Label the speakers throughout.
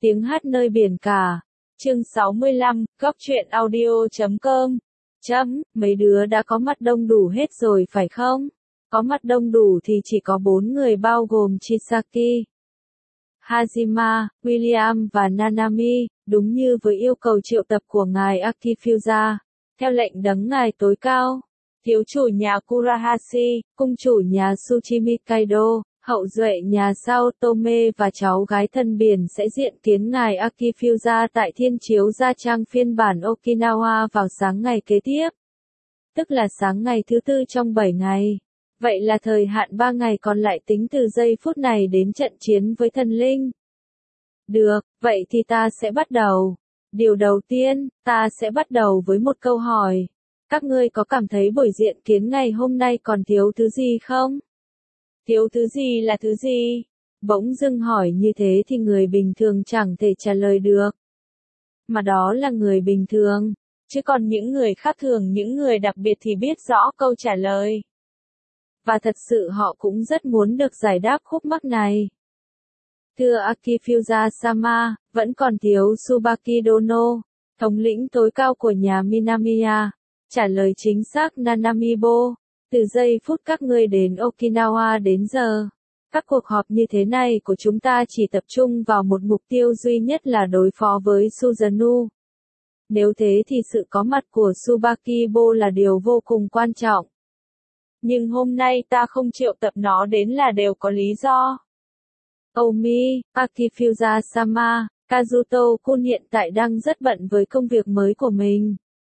Speaker 1: Tiếng hát nơi biển cả. Chương 65, góc truyện audio.com. Mấy đứa đã có mặt đông đủ hết rồi phải không? Có mặt đông đủ thì chỉ có 4 người bao gồm Chisaki, Hajima, William và Nanami, đúng như với yêu cầu triệu tập của ngài Akifusa. Theo lệnh đấng ngài tối cao, thiếu chủ nhà Kurahashi, cung chủ nhà Tsuchimi Kaido, hậu duệ nhà Sao Tome và cháu gái thân biển sẽ diện kiến ngài Akifusa tại Thiên Chiếu Gia Trang phiên bản Okinawa vào sáng ngày kế tiếp. Tức là sáng ngày thứ tư trong 7 ngày. Vậy là thời hạn 3 ngày còn lại tính từ giây phút này đến trận chiến với thần linh. Được, vậy thì ta sẽ bắt đầu. Điều đầu tiên, ta sẽ bắt đầu với một câu hỏi. Các ngươi có cảm thấy buổi diện kiến ngày hôm nay còn thiếu thứ gì không? Thiếu thứ gì là thứ gì? Bỗng dưng hỏi như thế thì người bình thường chẳng thể trả lời được. Mà đó là người bình thường, chứ còn những người khác thường, những người đặc biệt thì biết rõ câu trả lời. Và thật sự họ cũng rất muốn được giải đáp khúc mắc này. Thưa Akifusa-sama, vẫn còn thiếu Tsubaki Dono, thống lĩnh tối cao của nhà Minamiya. Trả lời chính xác Nanamibo. Từ giây phút các ngươi đến Okinawa đến giờ, các cuộc họp như thế này của chúng ta chỉ tập trung vào một mục tiêu duy nhất là đối phó với Suzano. Nếu thế thì sự có mặt của Tsubakibo là điều vô cùng quan trọng. Nhưng hôm nay ta không triệu tập nó đến là đều có lý do. Omi, Akifusa-sama, Kazuto-kun hiện tại đang rất bận với công việc mới của mình.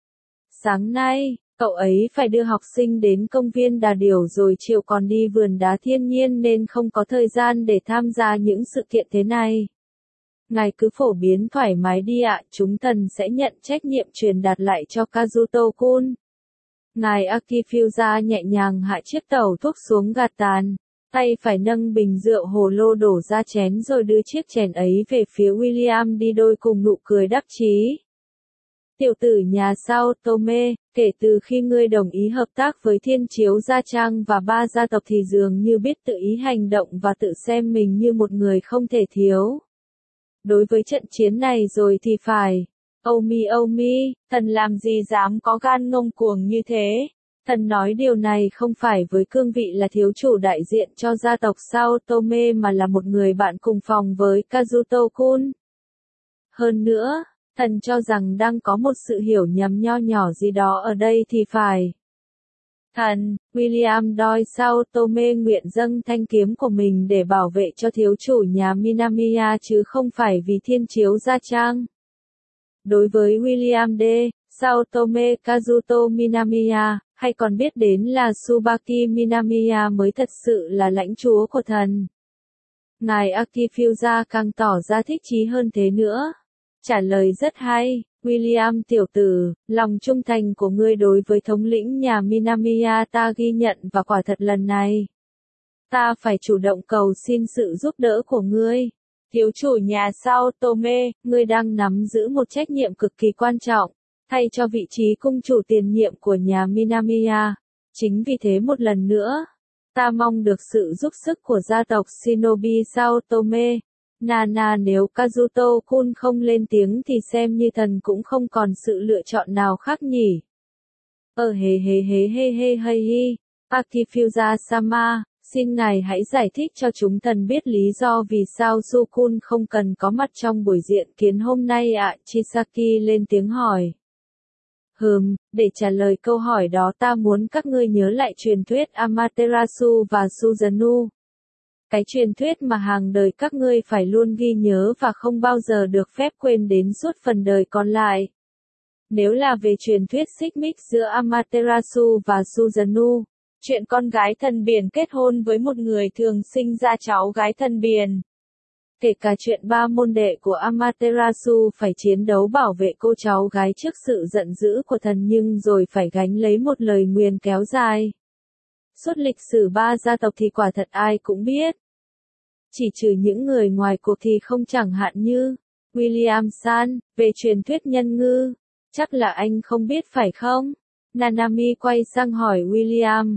Speaker 1: Sáng nay, cậu ấy phải đưa học sinh đến công viên đà điểu rồi chiều còn đi vườn đá thiên nhiên nên không có thời gian để tham gia những sự kiện thế này. Ngài cứ phổ biến thoải mái đi ạ, chúng thần sẽ nhận trách nhiệm truyền đạt lại cho Kazuto-kun. Ngài Akifusa nhẹ nhàng hạ chiếc tẩu thuốc xuống gạt tàn, tay phải nâng bình rượu hồ lô đổ ra chén rồi đưa chiếc chén ấy về phía William đi đôi cùng nụ cười đắc chí. Tiểu tử nhà Sao Tome, kể từ khi ngươi đồng ý hợp tác với Thiên Chiếu Gia Trang và 3 gia tộc thì dường như biết tự ý hành động và tự xem mình như một người không thể thiếu. Đối với trận chiến này rồi thì phải. Omi, thần làm gì dám có gan ngông cuồng như thế? Thần nói điều này không phải với cương vị là thiếu chủ đại diện cho gia tộc Sao Tome mà là một người bạn cùng phòng với Kazuto-kun. Hơn nữa, thần cho rằng đang có một sự hiểu nhầm nho nhỏ gì đó ở đây thì phải. Thần, William đòi Sao Tome nguyện dâng thanh kiếm của mình để bảo vệ cho thiếu chủ nhà Minamiya chứ không phải vì Thiên Chiếu Gia Trang. Đối với William D., Sao Tome Kazuto Minamiya, hay còn biết đến là Tsubaki Minamiya mới thật sự là lãnh chúa của thần. Ngài Akifusa càng tỏ ra thích chí hơn thế nữa. Trả lời rất hay, William tiểu tử, lòng trung thành của ngươi đối với thống lĩnh nhà Minamiya ta ghi nhận và quả thật lần này. Ta phải chủ động cầu xin sự giúp đỡ của ngươi. Thiếu chủ nhà Sao Tome, ngươi đang nắm giữ một trách nhiệm cực kỳ quan trọng, thay cho vị trí cung chủ tiền nhiệm của nhà Minamiya. Chính vì thế một lần nữa, ta mong được sự giúp sức của gia tộc Shinobi Sao Tome. Nana nếu Kazuto-kun không lên tiếng thì xem như thần cũng không còn sự lựa chọn nào khác nhỉ. Akifusa-sama, xin ngài hãy giải thích cho chúng thần biết lý do vì sao Sukun không cần có mặt trong buổi diện kiến hôm nay ạ. Chisaki lên tiếng hỏi. Để trả lời câu hỏi đó ta muốn các ngươi nhớ lại truyền thuyết Amaterasu và Suzano. Cái truyền thuyết mà hàng đời các ngươi phải luôn ghi nhớ và không bao giờ được phép quên đến suốt phần đời còn lại. Nếu là về truyền thuyết xích mích giữa Amaterasu và Suzano, chuyện con gái thần biển kết hôn với một người thường sinh ra cháu gái thần biển. Kể cả chuyện 3 môn đệ của Amaterasu phải chiến đấu bảo vệ cô cháu gái trước sự giận dữ của thần nhưng rồi phải gánh lấy một lời nguyền kéo dài. Suốt lịch sử 3 gia tộc thì quả thật ai cũng biết. Chỉ trừ những người ngoài cuộc thì không, chẳng hạn như William-san, về truyền thuyết nhân ngư. Chắc là anh không biết phải không? Nanami quay sang hỏi William.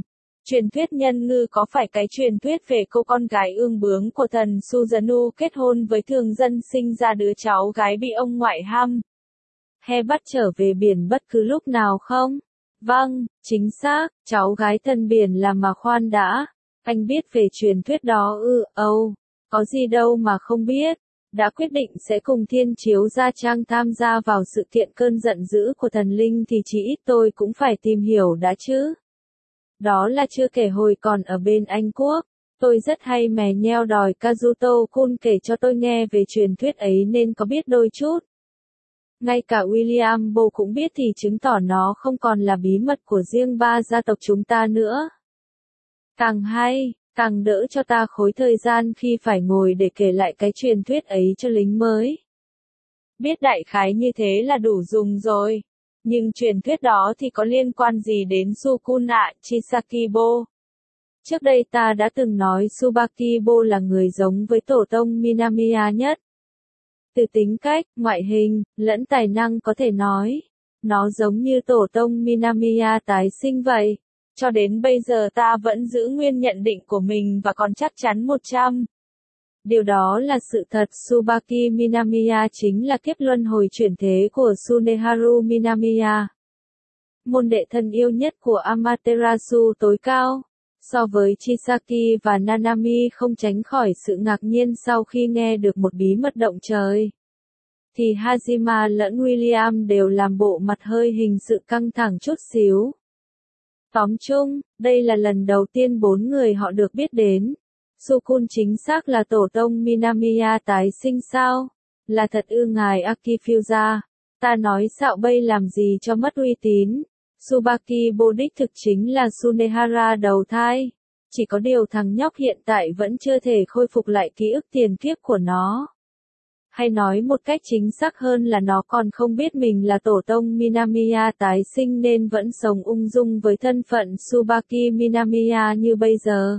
Speaker 1: Truyền thuyết nhân ngư có phải cái truyền thuyết về cô con gái ương bướng của thần Suzanu kết hôn với thường dân sinh ra đứa cháu gái bị ông ngoại hăm he bắt trở về biển bất cứ lúc nào không? Vâng, chính xác, cháu gái thần biển là mà khoan đã. Anh biết về truyền thuyết đó ư? Có gì đâu mà không biết. Đã quyết định sẽ cùng Thiên Chiếu Gia Trang tham gia vào sự kiện cơn giận dữ của thần linh thì chỉ ít tôi cũng phải tìm hiểu đã chứ. Đó là chưa kể hồi còn ở bên Anh Quốc, tôi rất hay mè nheo đòi Kazuto-kun kể cho tôi nghe về truyền thuyết ấy nên có biết đôi chút. Ngay cả William Bo cũng biết thì chứng tỏ nó không còn là bí mật của riêng ba gia tộc chúng ta nữa. Càng hay, càng đỡ cho ta khối thời gian khi phải ngồi để kể lại cái truyền thuyết ấy cho lính mới. Biết đại khái như thế là đủ dùng rồi. Nhưng truyền thuyết đó thì có liên quan gì đến Sukuna Chisakibo? Trước đây ta đã từng nói Subakibo là người giống với tổ tông Minamiya nhất. Từ tính cách, ngoại hình, lẫn tài năng có thể nói, nó giống như tổ tông Minamiya tái sinh vậy. Cho đến bây giờ ta vẫn giữ nguyên nhận định của mình và còn chắc chắn 100. Điều đó là sự thật. Tsubaki Minamiya chính là kiếp luân hồi chuyển thế của Tsuneharu Minamiya, môn đệ thân yêu nhất của Amaterasu tối cao. So với Chisaki và Nanami không tránh khỏi sự ngạc nhiên sau khi nghe được một bí mật động trời, thì Hajima lẫn William đều làm bộ mặt hơi hình sự căng thẳng chút xíu. Tóm chung, đây là lần đầu tiên 4 người họ được biết đến. Sukun chính xác là tổ tông Minamiya tái sinh sao? Là thật ư ngài Akifusa? Ta nói xạo bây làm gì cho mất uy tín. Subakibo đích thực chính là Sunehara đầu thai. Chỉ có điều thằng nhóc hiện tại vẫn chưa thể khôi phục lại ký ức tiền kiếp của nó. Hay nói một cách chính xác hơn là nó còn không biết mình là tổ tông Minamiya tái sinh nên vẫn sống ung dung với thân phận Tsubaki Minamiya như bây giờ.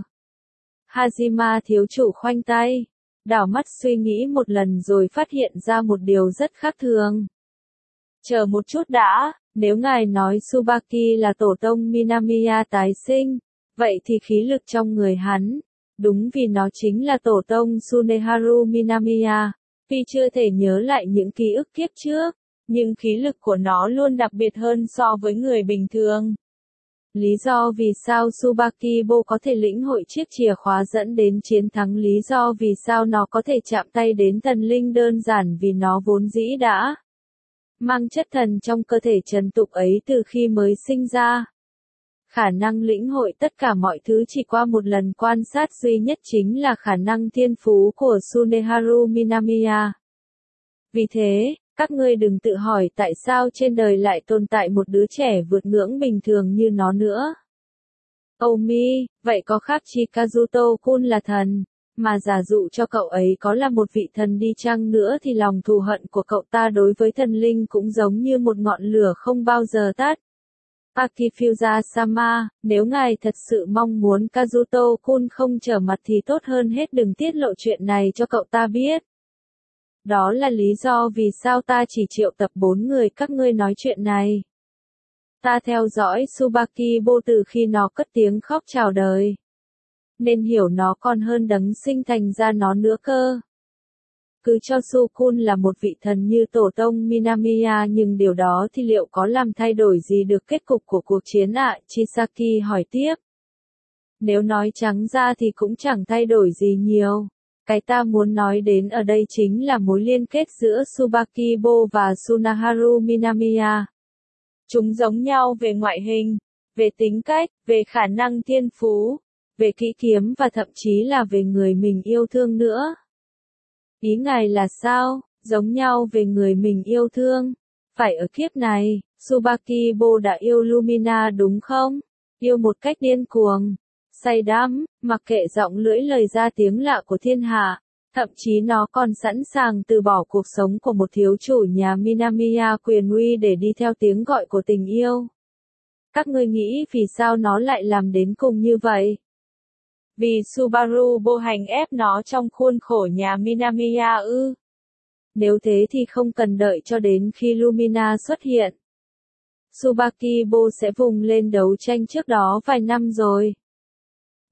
Speaker 1: Hajima thiếu chủ khoanh tay, đảo mắt suy nghĩ một lần rồi phát hiện ra một điều rất khác thường. Chờ một chút đã, nếu ngài nói Tsubaki là tổ tông Minamiya tái sinh, vậy thì khí lực trong người hắn, đúng vì nó chính là tổ tông Tsuneharu Minamiya, tuy chưa thể nhớ lại những ký ức kiếp trước, nhưng khí lực của nó luôn đặc biệt hơn so với người bình thường. Lý do vì sao Subakibo có thể lĩnh hội chiếc chìa khóa dẫn đến chiến thắng, lý do vì sao nó có thể chạm tay đến thần linh đơn giản vì nó vốn dĩ đã mang chất thần trong cơ thể trần tục ấy từ khi mới sinh ra. Khả năng lĩnh hội tất cả mọi thứ chỉ qua một lần quan sát duy nhất chính là khả năng thiên phú của Tsuneharu Minamiya. Vì thế, các ngươi đừng tự hỏi tại sao trên đời lại tồn tại một đứa trẻ vượt ngưỡng bình thường như nó nữa. Omi, vậy có khác chi Kazuto-kun là thần, mà giả dụ cho cậu ấy có là một vị thần đi chăng nữa thì lòng thù hận của cậu ta đối với thần linh cũng giống như một ngọn lửa không bao giờ tắt. Akifusa-sama, nếu ngài thật sự mong muốn Kazuto-kun không trở mặt thì tốt hơn hết đừng tiết lộ chuyện này cho cậu ta biết. Đó là lý do vì sao ta chỉ triệu tập 4 người các ngươi nói chuyện này. Ta theo dõi Subakibo từ khi nó cất tiếng khóc chào đời, nên hiểu nó còn hơn đấng sinh thành ra nó nữa cơ. Cứ cho Sukun là một vị thần như tổ tông Minamiya nhưng điều đó thì liệu có làm thay đổi gì được kết cục của cuộc chiến ạ? Chisaki hỏi tiếp. Nếu nói trắng ra thì cũng chẳng thay đổi gì nhiều. Cái ta muốn nói đến ở đây chính là mối liên kết giữa Subakibo và Tsuneharu Minamiya. Chúng giống nhau về ngoại hình, về tính cách, về khả năng thiên phú, về kỹ kiếm và thậm chí là về người mình yêu thương nữa. Ý ngài là sao? Giống nhau về người mình yêu thương. Phải ở kiếp này, Subakibo đã yêu Lumina đúng không? Yêu một cách điên cuồng, say đắm, mặc kệ giọng lưỡi lời ra tiếng lạ của thiên hạ. Thậm chí nó còn sẵn sàng từ bỏ cuộc sống của một thiếu chủ nhà Minamiya quyền uy để đi theo tiếng gọi của tình yêu. Các ngươi nghĩ vì sao nó lại làm đến cùng như vậy? Vì Subaru vô hành ép nó trong khuôn khổ nhà Minamiya ư? Nếu thế thì không cần đợi cho đến khi Lumina xuất hiện. Subakibo sẽ vùng lên đấu tranh trước đó vài năm rồi.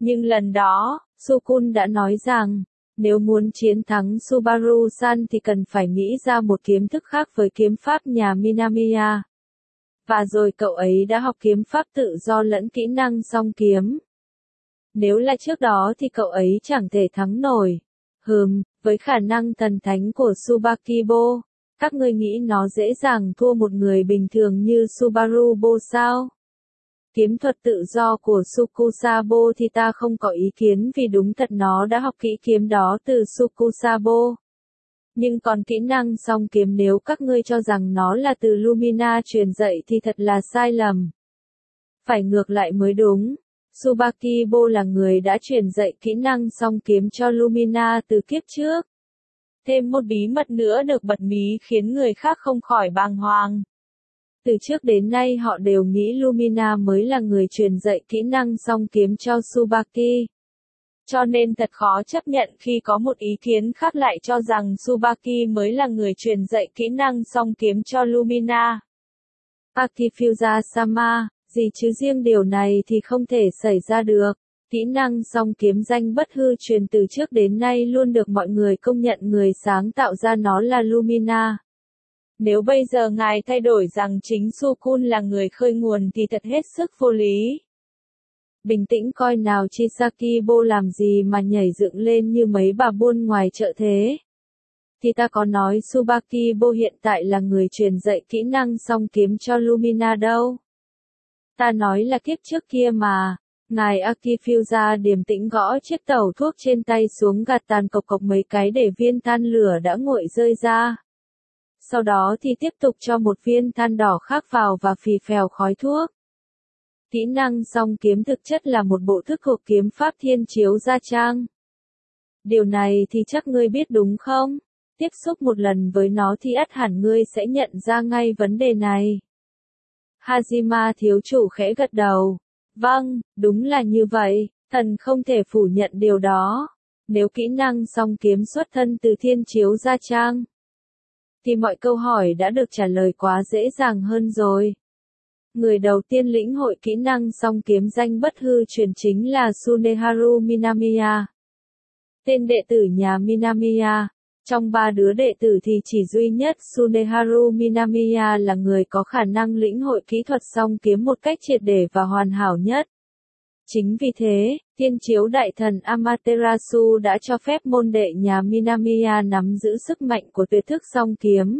Speaker 1: Nhưng lần đó, Sukun đã nói rằng, nếu muốn chiến thắng Subaru-san thì cần phải nghĩ ra một kiếm thức khác với kiếm pháp nhà Minamiya. Và rồi cậu ấy đã học kiếm pháp tự do lẫn kỹ năng song kiếm. Nếu là trước đó thì cậu ấy chẳng thể thắng nổi. Với khả năng thần thánh của Subakibo, các ngươi nghĩ nó dễ dàng thua một người bình thường như Subarubo sao? Kiếm thuật tự do của Sukusabo thì ta không có ý kiến vì đúng thật nó đã học kỹ kiếm đó từ Sukusabo. Nhưng còn kỹ năng song kiếm nếu các ngươi cho rằng nó là từ Lumina truyền dạy thì thật là sai lầm. Phải ngược lại mới đúng. Subakibo là người đã truyền dạy kỹ năng song kiếm cho Lumina từ kiếp trước. Thêm một bí mật nữa được bật mí khiến người khác không khỏi bàng hoàng. Từ trước đến nay họ đều nghĩ Lumina mới là người truyền dạy kỹ năng song kiếm cho Tsubaki. Cho nên thật khó chấp nhận khi có một ý kiến khác lại cho rằng Tsubaki mới là người truyền dạy kỹ năng song kiếm cho Lumina. Akifusa-sama, gì chứ riêng điều này thì không thể xảy ra được. Kỹ năng song kiếm danh bất hư truyền từ trước đến nay luôn được mọi người công nhận người sáng tạo ra nó là Lumina. Nếu bây giờ ngài thay đổi rằng chính Sukun là người khơi nguồn thì thật hết sức vô lý. Bình tĩnh coi nào Chisakibo làm gì mà nhảy dựng lên như mấy bà buôn ngoài chợ thế. Thì ta có nói Subakibo hiện tại là người truyền dạy kỹ năng song kiếm cho Lumina đâu. Ta nói là kiếp trước kia mà. Ngài Akifusa điềm tĩnh gõ chiếc tẩu thuốc trên tay xuống gạt tàn cộc cộc mấy cái để viên than lửa đã nguội rơi ra. Sau đó thì tiếp tục cho một viên than đỏ khác vào và phì phèo khói thuốc. Kỹ năng song kiếm thực chất là một bộ thức thuộc kiếm pháp thiên chiếu gia trang. Điều này thì chắc ngươi biết đúng không? Tiếp xúc một lần với nó thì ắt hẳn ngươi sẽ nhận ra ngay vấn đề này. Hajima thiếu chủ khẽ gật đầu. Vâng, đúng là như vậy, thần không thể phủ nhận điều đó. Nếu kỹ năng song kiếm xuất thân từ thiên chiếu gia trang, thì mọi câu hỏi đã được trả lời quá dễ dàng hơn rồi. Người đầu tiên lĩnh hội kỹ năng song kiếm danh bất hư truyền chính là Tsuneharu Minamiya. Tên đệ tử nhà Minamiya. Trong 3 đứa đệ tử thì chỉ duy nhất Tsuneharu Minamiya là người có khả năng lĩnh hội kỹ thuật song kiếm một cách triệt để và hoàn hảo nhất. Chính vì thế, Thiên Chiếu Đại Thần Amaterasu đã cho phép môn đệ nhà Minamiya nắm giữ sức mạnh của tuyệt thức song kiếm.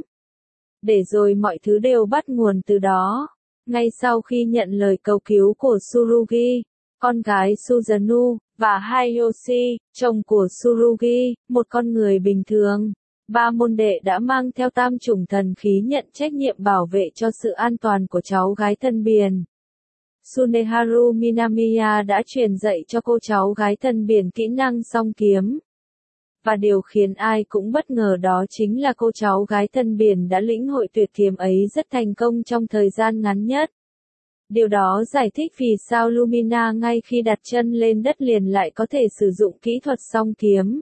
Speaker 1: Để rồi mọi thứ đều bắt nguồn từ đó. Ngay sau khi nhận lời cầu cứu của Tsurugi, con gái Suzanu, và Hayashi, chồng của Tsurugi, một con người bình thường, 3 môn đệ đã mang theo tam chủng thần khí nhận trách nhiệm bảo vệ cho sự an toàn của cháu gái thân biển. Tsuneharu Minamiya đã truyền dạy cho cô cháu gái thân biển kỹ năng song kiếm. Và điều khiến ai cũng bất ngờ đó chính là cô cháu gái thân biển đã lĩnh hội tuyệt kiếm ấy rất thành công trong thời gian ngắn nhất. Điều đó giải thích vì sao Lumina ngay khi đặt chân lên đất liền lại có thể sử dụng kỹ thuật song kiếm.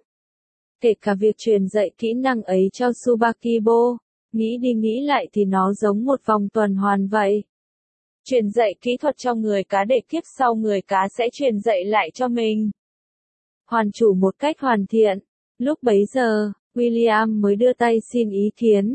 Speaker 1: Kể cả việc truyền dạy kỹ năng ấy cho Subakibo, nghĩ đi nghĩ lại thì nó giống một vòng tuần hoàn vậy. Truyền dạy kỹ thuật cho người cá để kiếp sau người cá sẽ truyền dạy lại cho mình. Hoàn chủ một cách hoàn thiện. Lúc bấy giờ, William mới đưa tay xin ý kiến.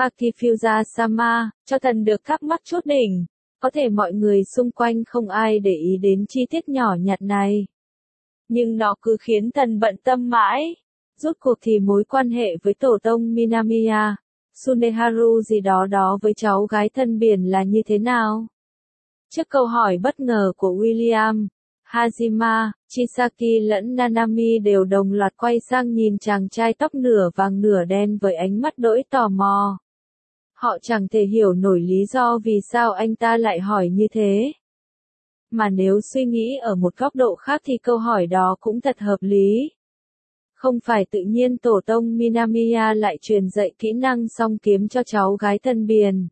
Speaker 1: Akifusa-sama, cho thần được thắc mắc chút đỉnh. Có thể mọi người xung quanh không ai để ý đến chi tiết nhỏ nhặt này. Nhưng nó cứ khiến thần bận tâm mãi. Rốt cuộc thì mối quan hệ với tổ tông Minamiya, Tsuneharu gì đó với cháu gái thân biển là như thế nào? Trước câu hỏi bất ngờ của William, Hajima, Chisaki lẫn Nanami đều đồng loạt quay sang nhìn chàng trai tóc nửa vàng nửa đen với ánh mắt đỗi tò mò. Họ chẳng thể hiểu nổi lý do vì sao anh ta lại hỏi như thế. Mà nếu suy nghĩ ở một góc độ khác thì câu hỏi đó cũng thật hợp lý. Không phải tự nhiên tổ tông Minamiya lại truyền dạy kỹ năng song kiếm cho cháu gái thân biển.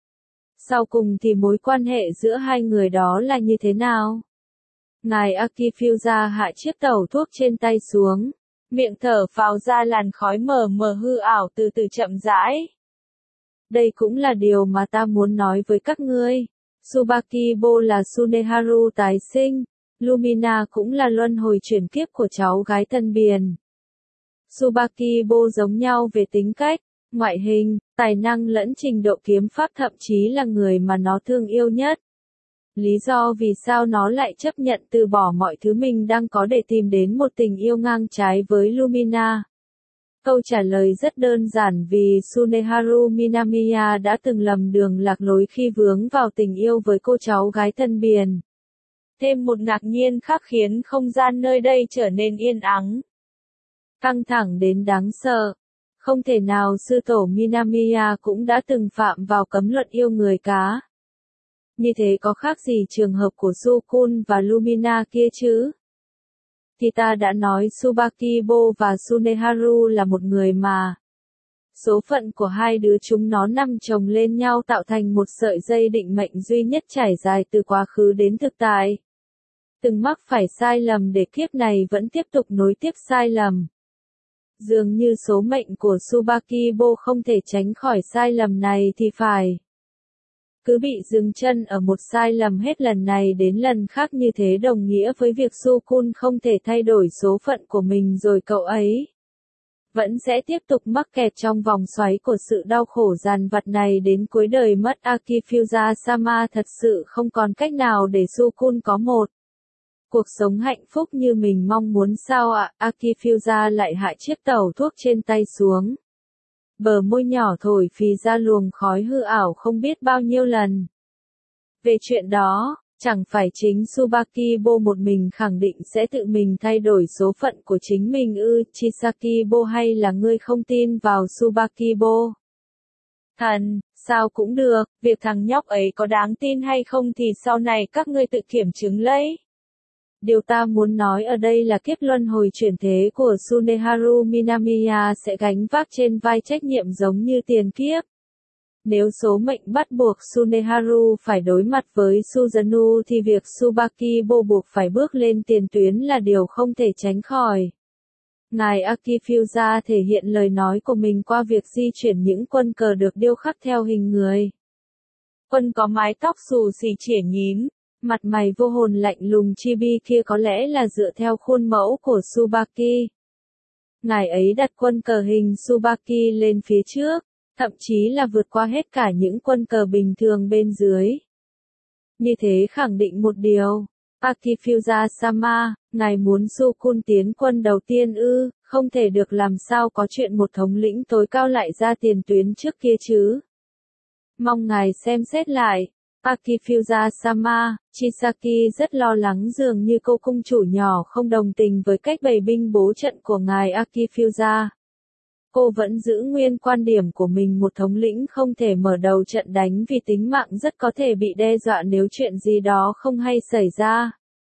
Speaker 1: Sau cùng thì mối quan hệ giữa hai người đó là như thế nào? Ngài Akifusa hạ chiếc tẩu thuốc trên tay xuống, miệng thở phào ra làn khói mờ mờ hư ảo từ từ chậm rãi. Đây cũng là điều mà ta muốn nói với các ngươi. Subakibo là Tsuneharu tái sinh, Lumina cũng là luân hồi chuyển kiếp của cháu gái Tân Biền. Tsubaki-bo giống nhau về tính cách, ngoại hình, tài năng lẫn trình độ kiếm pháp, thậm chí là người mà nó thương yêu nhất. Lý do vì sao nó lại chấp nhận từ bỏ mọi thứ mình đang có để tìm đến một tình yêu ngang trái với Lumina? Câu trả lời rất đơn giản, vì Tsuneharu Minamiya đã từng lầm đường lạc lối khi vướng vào tình yêu với cô cháu gái Tân Biền. Thêm một ngạc nhiên khác khiến không gian nơi đây trở nên yên ắng, căng thẳng đến đáng sợ. Không thể nào sư tổ Minamiya cũng đã từng phạm vào cấm luật yêu người cá. Như thế có khác gì trường hợp của Sukun và Lumina kia chứ? Thì ta đã nói Tsubaki-bo và Tsuneharu là một người mà. Số phận của hai đứa chúng nó nằm chồng lên nhau tạo thành một sợi dây định mệnh duy nhất trải dài từ quá khứ đến thực tại. Từng mắc phải sai lầm để kiếp này vẫn tiếp tục nối tiếp sai lầm. Dường như số mệnh của Tsubaki-bo không thể tránh khỏi sai lầm này thì phải. Cứ bị dừng chân ở một sai lầm hết lần này đến lần khác như thế đồng nghĩa với việc Sukun không thể thay đổi số phận của mình, rồi cậu ấy vẫn sẽ tiếp tục mắc kẹt trong vòng xoáy của sự đau khổ dằn vặt này đến cuối đời mất. Akifusa-sama thật sự không còn cách nào để Sukun có một cuộc sống hạnh phúc như mình mong muốn sao ạ? Akifusa lại hạ chiếc tẩu thuốc trên tay xuống. Bờ môi nhỏ thổi phì ra luồng khói hư ảo không biết bao nhiêu lần. Về chuyện đó, chẳng phải chính Tsubaki-bo một mình khẳng định sẽ tự mình thay đổi số phận của chính mình ư? Chisaki-bo, hay là ngươi không tin vào Tsubaki-bo? Thần, sao cũng được, việc thằng nhóc ấy có đáng tin hay không thì sau này các ngươi tự kiểm chứng lấy. Điều ta muốn nói ở đây là kiếp luân hồi chuyển thế của Tsuneharu Minamiya sẽ gánh vác trên vai trách nhiệm giống như tiền kiếp. Nếu số mệnh bắt buộc Tsuneharu phải đối mặt với Suzanu thì việc Tsubaki-bo buộc phải bước lên tiền tuyến là điều không thể tránh khỏi. Ngài Akifusa thể hiện lời nói của mình qua việc di chuyển những quân cờ được điêu khắc theo hình người. Quân có mái tóc xù xì chĩa nhím. Mặt mày vô hồn lạnh lùng chibi kia có lẽ là dựa theo khuôn mẫu của Tsubaki. Ngài ấy đặt quân cờ hình Tsubaki lên phía trước, thậm chí là vượt qua hết cả những quân cờ bình thường bên dưới. Như thế khẳng định một điều. Akifusa-sama, ngài muốn Sukun tiến quân đầu tiên ư? Không thể được, làm sao có chuyện một thống lĩnh tối cao lại ra tiền tuyến trước kia chứ? Mong ngài xem xét lại. Akifusa-sama, Chisaki rất lo lắng, dường như cô cung chủ nhỏ không đồng tình với cách bày binh bố trận của ngài Akifusa. Cô vẫn giữ nguyên quan điểm của mình, một thống lĩnh không thể mở đầu trận đánh vì tính mạng rất có thể bị đe dọa nếu chuyện gì đó không hay xảy ra.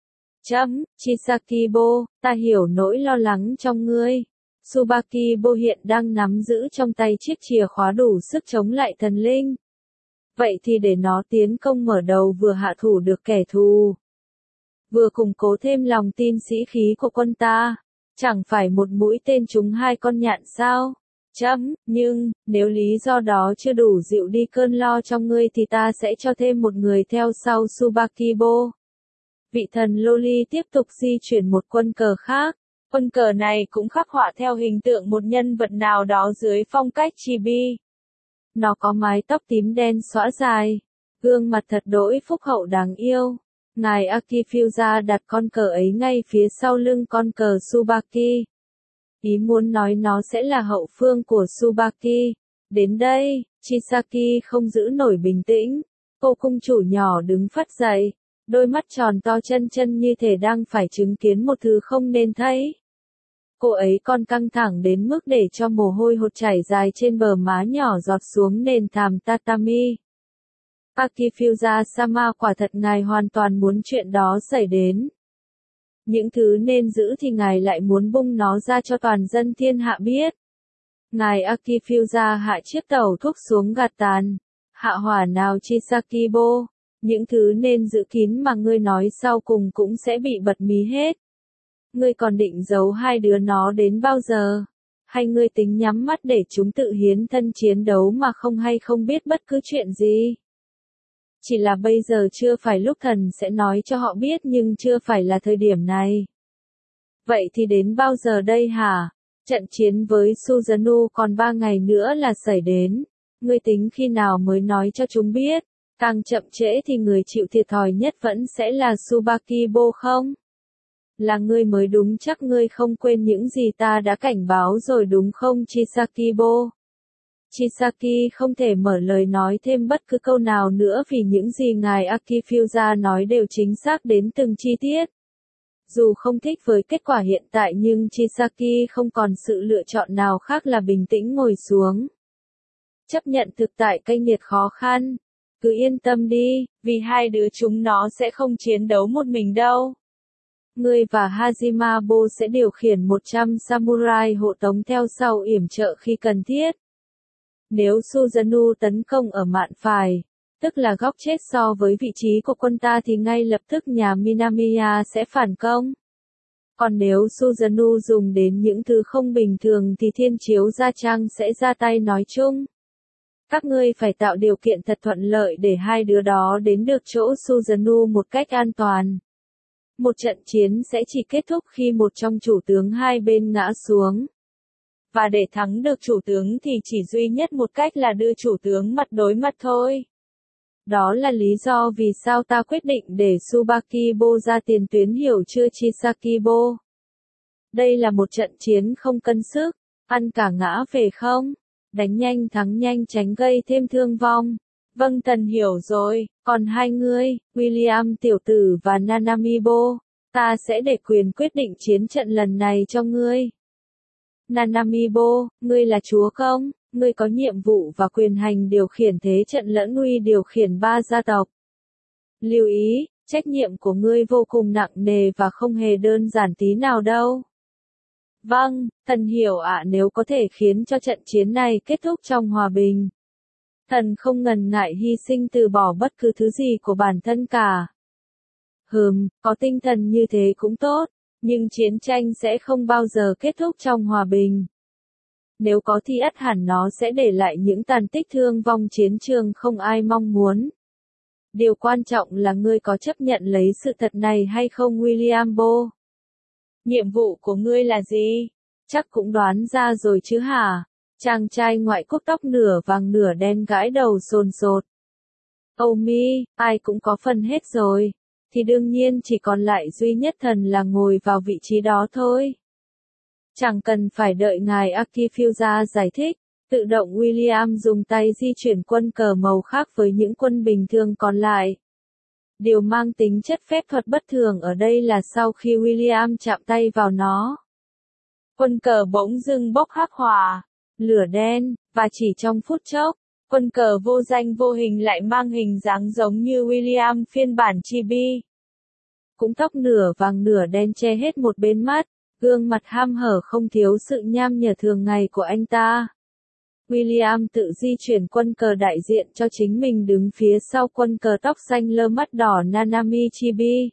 Speaker 1: Chisaki-bo, ta hiểu nỗi lo lắng trong ngươi. Tsubaki-bo hiện đang nắm giữ trong tay chiếc chìa khóa đủ sức chống lại thần linh. Vậy thì để nó tiến công mở đầu, vừa hạ thủ được kẻ thù, vừa củng cố thêm lòng tin sĩ khí của quân ta. Chẳng phải một mũi tên trúng hai con nhạn sao? Nhưng, nếu lý do đó chưa đủ dịu đi cơn lo trong ngươi thì ta sẽ cho thêm một người theo sau Tsubaki-bo. Vị thần Loli tiếp tục di chuyển một quân cờ khác. Quân cờ này cũng khắc họa theo hình tượng một nhân vật nào đó dưới phong cách chibi. Nó có mái tóc tím đen xõa dài, gương mặt thật đỗi phúc hậu đáng yêu. Ngài Akifusa đặt con cờ ấy ngay phía sau lưng con cờ Tsubaki. Ý muốn nói nó sẽ là hậu phương của Tsubaki. Đến đây, Chisaki không giữ nổi bình tĩnh. Cô cung chủ nhỏ đứng phắt dậy, đôi mắt tròn to chân chân như thể đang phải chứng kiến một thứ không nên thấy. Cô ấy còn căng thẳng đến mức để cho mồ hôi hột chảy dài trên bờ má nhỏ giọt xuống nền thảm tatami. Akifusa-sama, quả thật ngài hoàn toàn muốn chuyện đó xảy đến. Những thứ nên giữ thì ngài lại muốn bung nó ra cho toàn dân thiên hạ biết. Ngài Akifusa hạ chiếc tẩu thuốc xuống gạt tàn. Hạ hỏa nào Chisaki-bo, những thứ nên giữ kín mà ngươi nói sau cùng cũng sẽ bị bật mí hết. Ngươi còn định giấu hai đứa nó đến bao giờ? Hay ngươi tính nhắm mắt để chúng tự hiến thân chiến đấu mà không hay không biết bất cứ chuyện gì? Chỉ là bây giờ chưa phải lúc thần sẽ nói cho họ biết nhưng chưa phải là thời điểm này. Vậy thì đến bao giờ đây hả? Trận chiến với Susanoo còn 3 ngày nữa là xảy đến. Ngươi tính khi nào mới nói cho chúng biết? Càng chậm trễ thì người chịu thiệt thòi nhất vẫn sẽ là Tsubakibo không? Là ngươi mới đúng, chắc ngươi không quên những gì ta đã cảnh báo rồi đúng không Chisakibo? Chisaki không thể mở lời nói thêm bất cứ câu nào nữa vì những gì ngài Akifusa nói đều chính xác đến từng chi tiết. Dù không thích với kết quả hiện tại nhưng Chisaki không còn sự lựa chọn nào khác là bình tĩnh ngồi xuống. Chấp nhận thực tại cay nghiệt khó khăn. Cứ yên tâm đi, vì hai đứa chúng nó sẽ không chiến đấu một mình đâu. Ngươi và Hajimabo sẽ điều khiển 100 samurai hộ tống theo sau yểm trợ khi cần thiết. Nếu Susanoo tấn công ở mạn phải, tức là góc chết so với vị trí của quân ta thì ngay lập tức nhà Minamiya sẽ phản công. Còn nếu Susanoo dùng đến những thứ không bình thường thì Thiên Chiếu Gia Trang sẽ ra tay nói chung. Các ngươi phải tạo điều kiện thật thuận lợi để hai đứa đó đến được chỗ Susanoo một cách an toàn. Một trận chiến sẽ chỉ kết thúc khi một trong chủ tướng hai bên ngã xuống. Và để thắng được chủ tướng thì chỉ duy nhất một cách là đưa chủ tướng mặt đối mặt thôi. Đó là lý do vì sao ta quyết định để Tsubakibo ra tiền tuyến, hiểu chưa Chisakibo? Đây là một trận chiến không cân sức, ăn cả ngã về không? Đánh nhanh thắng nhanh, tránh gây thêm thương vong. Vâng, thần hiểu rồi. Còn hai ngươi, William tiểu tử và Nanamibo, ta sẽ để quyền quyết định chiến trận lần này cho ngươi. Nanamibo, ngươi là chúa công, ngươi có nhiệm vụ và quyền hành điều khiển thế trận lẫn uy điều khiển 3 gia tộc. Lưu ý, trách nhiệm của ngươi vô cùng nặng nề và không hề đơn giản tí nào đâu. Vâng, thần hiểu ạ, nếu có thể khiến cho trận chiến này kết thúc trong hòa bình. Thần không ngần ngại hy sinh từ bỏ bất cứ thứ gì của bản thân cả. Có tinh thần như thế cũng tốt, nhưng chiến tranh sẽ không bao giờ kết thúc trong hòa bình. Nếu có thì ắt hẳn nó sẽ để lại những tàn tích thương vong chiến trường không ai mong muốn. Điều quan trọng là ngươi có chấp nhận lấy sự thật này hay không, William Bo? Nhiệm vụ của ngươi là gì? Chắc cũng đoán ra rồi chứ hả? Chàng trai ngoại quốc tóc nửa vàng nửa đen gãi đầu sồn sột. Âu mi, ai cũng có phần hết rồi. Thì đương nhiên chỉ còn lại duy nhất thần là ngồi vào vị trí đó thôi. Chẳng cần phải đợi ngài Akifusa giải thích, tự động William dùng tay di chuyển quân cờ màu khác với những quân bình thường còn lại. Điều mang tính chất phép thuật bất thường ở đây là sau khi William chạm tay vào nó, quân cờ bỗng dưng bốc hắc hỏa, lửa đen, và chỉ trong phút chốc, quân cờ vô danh vô hình lại mang hình dáng giống như William phiên bản chibi. Cũng tóc nửa vàng nửa đen che hết một bên mắt, gương mặt ham hở không thiếu sự nham nhở thường ngày của anh ta. William tự di chuyển quân cờ đại diện cho chính mình đứng phía sau quân cờ tóc xanh lơ mắt đỏ Nanami Chibi.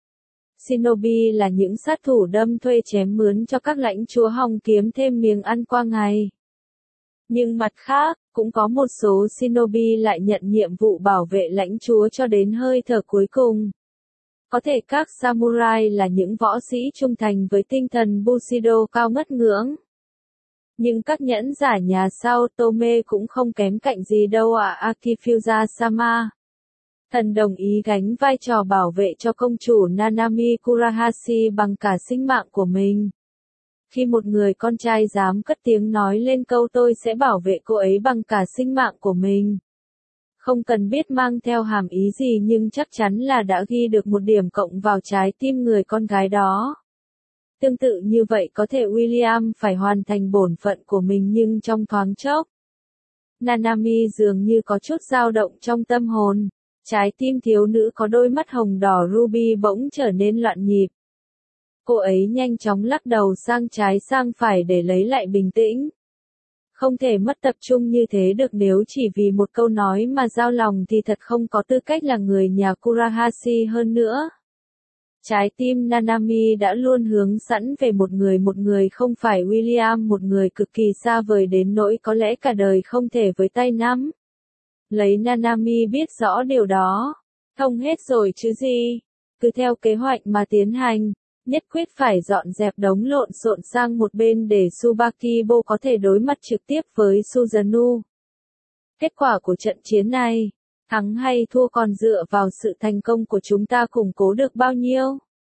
Speaker 1: Shinobi là những sát thủ đâm thuê chém mướn cho các lãnh chúa hòng kiếm thêm miếng ăn qua ngày. Nhưng mặt khác, cũng có một số Shinobi lại nhận nhiệm vụ bảo vệ lãnh chúa cho đến hơi thở cuối cùng. Có thể các samurai là những võ sĩ trung thành với tinh thần Bushido cao ngất ngưỡng. Nhưng các nhẫn giả nhà sau Tome cũng không kém cạnh gì đâu ạ, Akifusa-sama. Thần đồng ý gánh vai trò bảo vệ cho công chủ Nanami Kurahashi bằng cả sinh mạng của mình. Khi một người con trai dám cất tiếng nói lên câu tôi sẽ bảo vệ cô ấy bằng cả sinh mạng của mình. Không cần biết mang theo hàm ý gì nhưng chắc chắn là đã ghi được một điểm cộng vào trái tim người con gái đó. Tương tự như vậy có thể William phải hoàn thành bổn phận của mình nhưng trong thoáng chốc. Nanami dường như có chút dao động trong tâm hồn. Trái tim thiếu nữ có đôi mắt hồng đỏ ruby bỗng trở nên loạn nhịp. Cô ấy nhanh chóng lắc đầu sang trái sang phải để lấy lại bình tĩnh. Không thể mất tập trung như thế được, nếu chỉ vì một câu nói mà giao lòng thì thật không có tư cách là người nhà Kurahashi hơn nữa. Trái tim Nanami đã luôn hướng sẵn về một người không phải William, một người cực kỳ xa vời đến nỗi có lẽ cả đời không thể với tay nắm. Lấy Nanami biết rõ điều đó. Thông hết rồi chứ gì. Cứ theo kế hoạch mà tiến hành. Nhất quyết phải dọn dẹp đống lộn xộn sang một bên để Tsubakibo có thể đối mặt trực tiếp với Suzano. Kết quả của trận chiến này, thắng hay thua còn dựa vào sự thành công của chúng ta củng cố được bao nhiêu.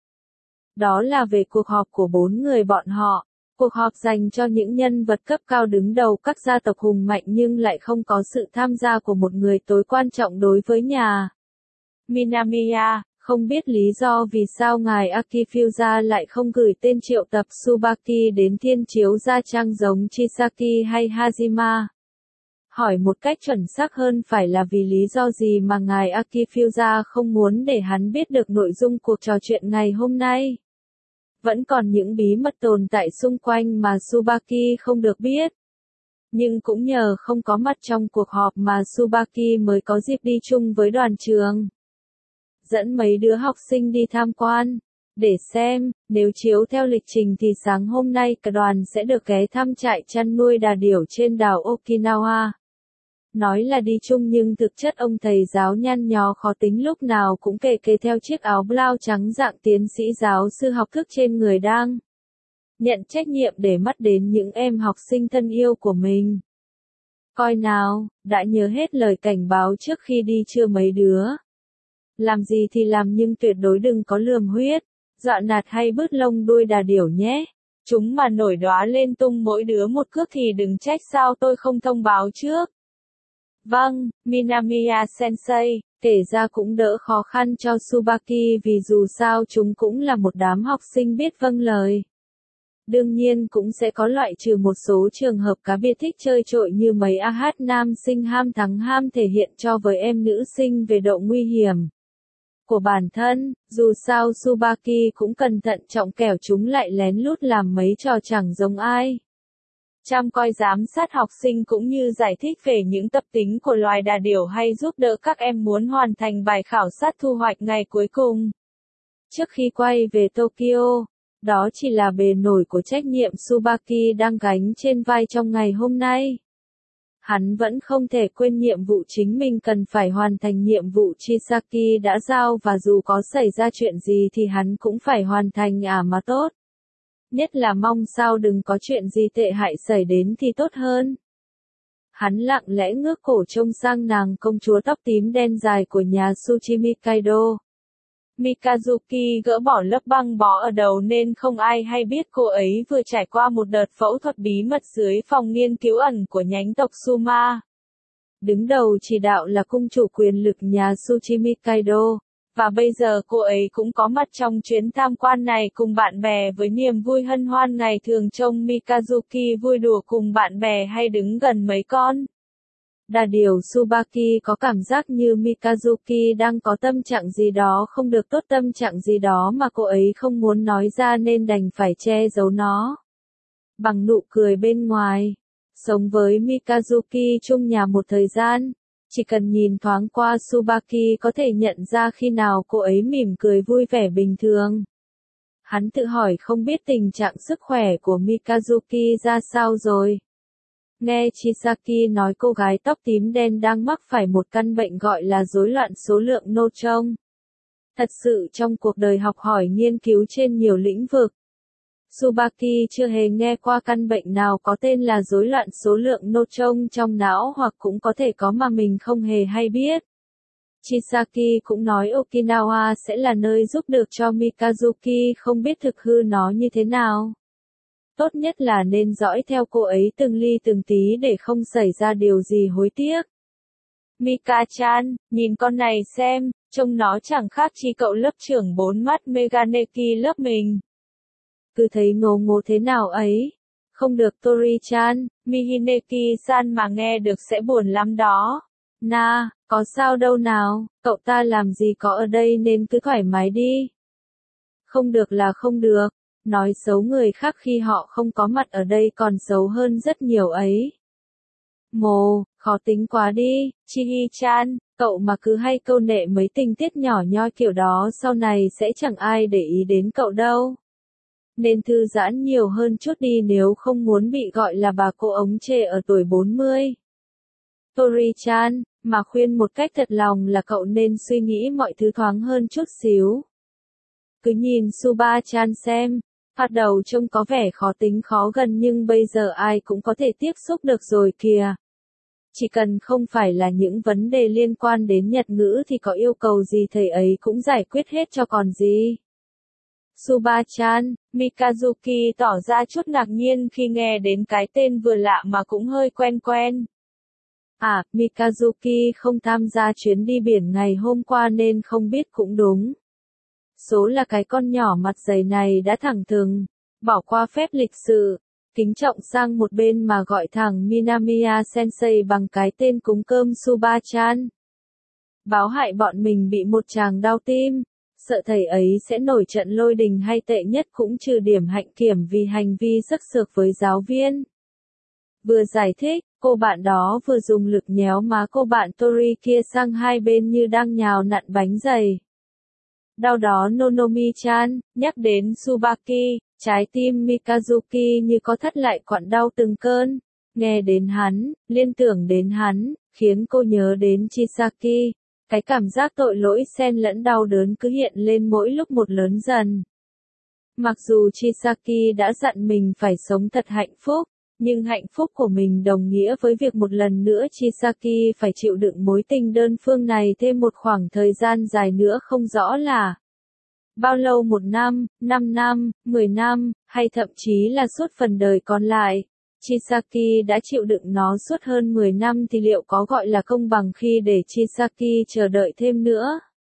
Speaker 1: Đó là về cuộc họp của 4 người bọn họ. Cuộc họp dành cho những nhân vật cấp cao đứng đầu các gia tộc hùng mạnh nhưng lại không có sự tham gia của một người tối quan trọng đối với nhà Minamiya. Không biết lý do vì sao ngài Akifusa lại không gửi tên triệu tập Tsubaki đến thiên chiếu gia trang giống Chisaki hay Hajima. Hỏi một cách chuẩn xác hơn phải là vì lý do gì mà ngài Akifusa không muốn để hắn biết được nội dung cuộc trò chuyện ngày hôm nay. Vẫn còn những bí mật tồn tại xung quanh mà Tsubaki không được biết. Nhưng cũng nhờ không có mặt trong cuộc họp mà Tsubaki mới có dịp đi chung với đoàn trường. Dẫn mấy đứa học sinh đi tham quan. Để xem, nếu chiếu theo lịch trình thì sáng hôm nay cả đoàn sẽ được ghé thăm trại chăn nuôi đà điểu trên đảo Okinawa. Nói là đi chung nhưng thực chất ông thầy giáo nhăn nhó khó tính lúc nào cũng kề theo chiếc áo blau trắng dạng tiến sĩ giáo sư học thức trên người đang nhận trách nhiệm để mắt đến những em học sinh thân yêu của mình. Coi nào, đã nhớ hết lời cảnh báo trước khi đi chưa mấy đứa? Làm gì thì làm nhưng tuyệt đối đừng có lườm huyết, dọa nạt hay bứt lông đuôi đà điểu nhé. Chúng mà nổi đóa lên tung mỗi đứa một cước thì đừng trách sao tôi không thông báo trước. Vâng, Minamiya Sensei, kể ra cũng đỡ khó khăn cho Tsubaki vì dù sao chúng cũng là một đám học sinh biết vâng lời. Đương nhiên cũng sẽ có loại trừ một số trường hợp cá biệt thích chơi trội như mấy AH nam sinh ham thắng ham thể hiện cho với em nữ sinh về độ nguy hiểm của bản thân, dù sao Tsubaki cũng cẩn thận trọng kẻo chúng lại lén lút làm mấy trò chẳng giống ai. Chăm coi giám sát học sinh cũng như giải thích về những tập tính của loài đà điểu hay giúp đỡ các em muốn hoàn thành bài khảo sát thu hoạch ngày cuối cùng. Trước khi quay về Tokyo, đó chỉ là bề nổi của trách nhiệm Tsubaki đang gánh trên vai trong ngày hôm nay. Hắn vẫn không thể quên nhiệm vụ chính mình cần phải hoàn thành nhiệm vụ Chisaki đã giao và dù có xảy ra chuyện gì thì hắn cũng phải hoàn thành mà tốt. Nhất là mong sao đừng có chuyện gì tệ hại xảy đến thì tốt hơn. Hắn lặng lẽ ngước cổ trông sang nàng công chúa tóc tím đen dài của nhà Tsuchimi Kaido. Mikazuki gỡ bỏ lớp băng bó ở đầu nên không ai hay biết cô ấy vừa trải qua một đợt phẫu thuật bí mật dưới phòng nghiên cứu ẩn của nhánh tộc Suma. Đứng đầu chỉ đạo là cung chủ quyền lực nhà Tsuchimi Kaido, và bây giờ cô ấy cũng có mặt trong chuyến tham quan này cùng bạn bè với niềm vui hân hoan ngày thường trông Mikazuki vui đùa cùng bạn bè hay đứng gần mấy con đà điểu Tsubaki có cảm giác như Mikazuki đang có tâm trạng gì đó không được tốt, tâm trạng gì đó mà cô ấy không muốn nói ra nên đành phải che giấu nó bằng nụ cười bên ngoài. Sống với Mikazuki chung nhà một thời gian, chỉ cần nhìn thoáng qua Tsubaki có thể nhận ra khi nào cô ấy mỉm cười vui vẻ bình thường. Hắn tự hỏi không biết tình trạng sức khỏe của Mikazuki ra sao rồi. Nghe Chisaki nói cô gái tóc tím đen đang mắc phải một căn bệnh gọi là rối loạn số lượng nô trông. Thật sự trong cuộc đời học hỏi nghiên cứu trên nhiều lĩnh vực, Tsubaki chưa hề nghe qua căn bệnh nào có tên là rối loạn số lượng nô trông trong não hoặc cũng có thể có mà mình không hề hay biết. Chisaki cũng nói Okinawa sẽ là nơi giúp được cho Mikazuki không biết thực hư nó như thế nào. Tốt nhất là nên dõi theo cô ấy từng ly từng tí để không xảy ra điều gì hối tiếc. Mika-chan, nhìn con này xem, trông nó chẳng khác chi cậu lớp trưởng 4 mắt Meganeki lớp mình. Cứ thấy ngô ngô thế nào ấy. Không được Tori-chan, Mihineki-san mà nghe được sẽ buồn lắm đó. Na, có sao đâu nào, cậu ta làm gì có ở đây nên cứ thoải mái đi. Không được là không được. Nói xấu người khác khi họ không có mặt ở đây còn xấu hơn rất nhiều ấy. Mồ, khó tính quá đi, Chihi-chan, cậu mà cứ hay câu nệ mấy tình tiết nhỏ nhoi kiểu đó sau này sẽ chẳng ai để ý đến cậu đâu. Nên thư giãn nhiều hơn chút đi nếu không muốn bị gọi là bà cô ống chề ở tuổi 40. Tori-chan, mà khuyên một cách thật lòng là cậu nên suy nghĩ mọi thứ thoáng hơn chút xíu. Cứ nhìn Suba-chan xem, thoạt đầu trông có vẻ khó tính khó gần nhưng bây giờ ai cũng có thể tiếp xúc được rồi kìa. Chỉ cần không phải là những vấn đề liên quan đến Nhật ngữ thì có yêu cầu gì thầy ấy cũng giải quyết hết cho còn gì. Suba-chan, Mikazuki tỏ ra chút ngạc nhiên khi nghe đến cái tên vừa lạ mà cũng hơi quen quen. À, Mikazuki không tham gia chuyến đi biển ngày hôm qua nên không biết cũng đúng. Số là cái con nhỏ mặt dày này đã thẳng thừng, bỏ qua phép lịch sự, kính trọng sang một bên mà gọi thằng Minamiya Sensei bằng cái tên cúng cơm Suba-chan. Báo hại bọn mình bị một chàng đau tim, sợ thầy ấy sẽ nổi trận lôi đình hay tệ nhất cũng trừ điểm hạnh kiểm vì hành vi sắc sược với giáo viên. Vừa giải thích, cô bạn đó vừa dùng lực nhéo má cô bạn Tori kia sang hai bên như đang nhào nặn bánh dày. Đau đó Nonomi-chan, nhắc đến Tsubaki, trái tim Mikazuki như có thắt lại quặn đau từng cơn. Nghe đến hắn, liên tưởng đến hắn, khiến cô nhớ đến Chisaki. Cái cảm giác tội lỗi xen lẫn đau đớn cứ hiện lên mỗi lúc một lớn dần. Mặc dù Chisaki đã dặn mình phải sống thật hạnh phúc, nhưng hạnh phúc của mình đồng nghĩa với việc một lần nữa Chisaki phải chịu đựng mối tình đơn phương này thêm một khoảng thời gian dài nữa không rõ là bao lâu, 1 năm, 5 năm, 10 năm, hay thậm chí là suốt phần đời còn lại. Chisaki đã chịu đựng nó suốt hơn 10 năm thì liệu có gọi là công bằng khi để Chisaki chờ đợi thêm nữa?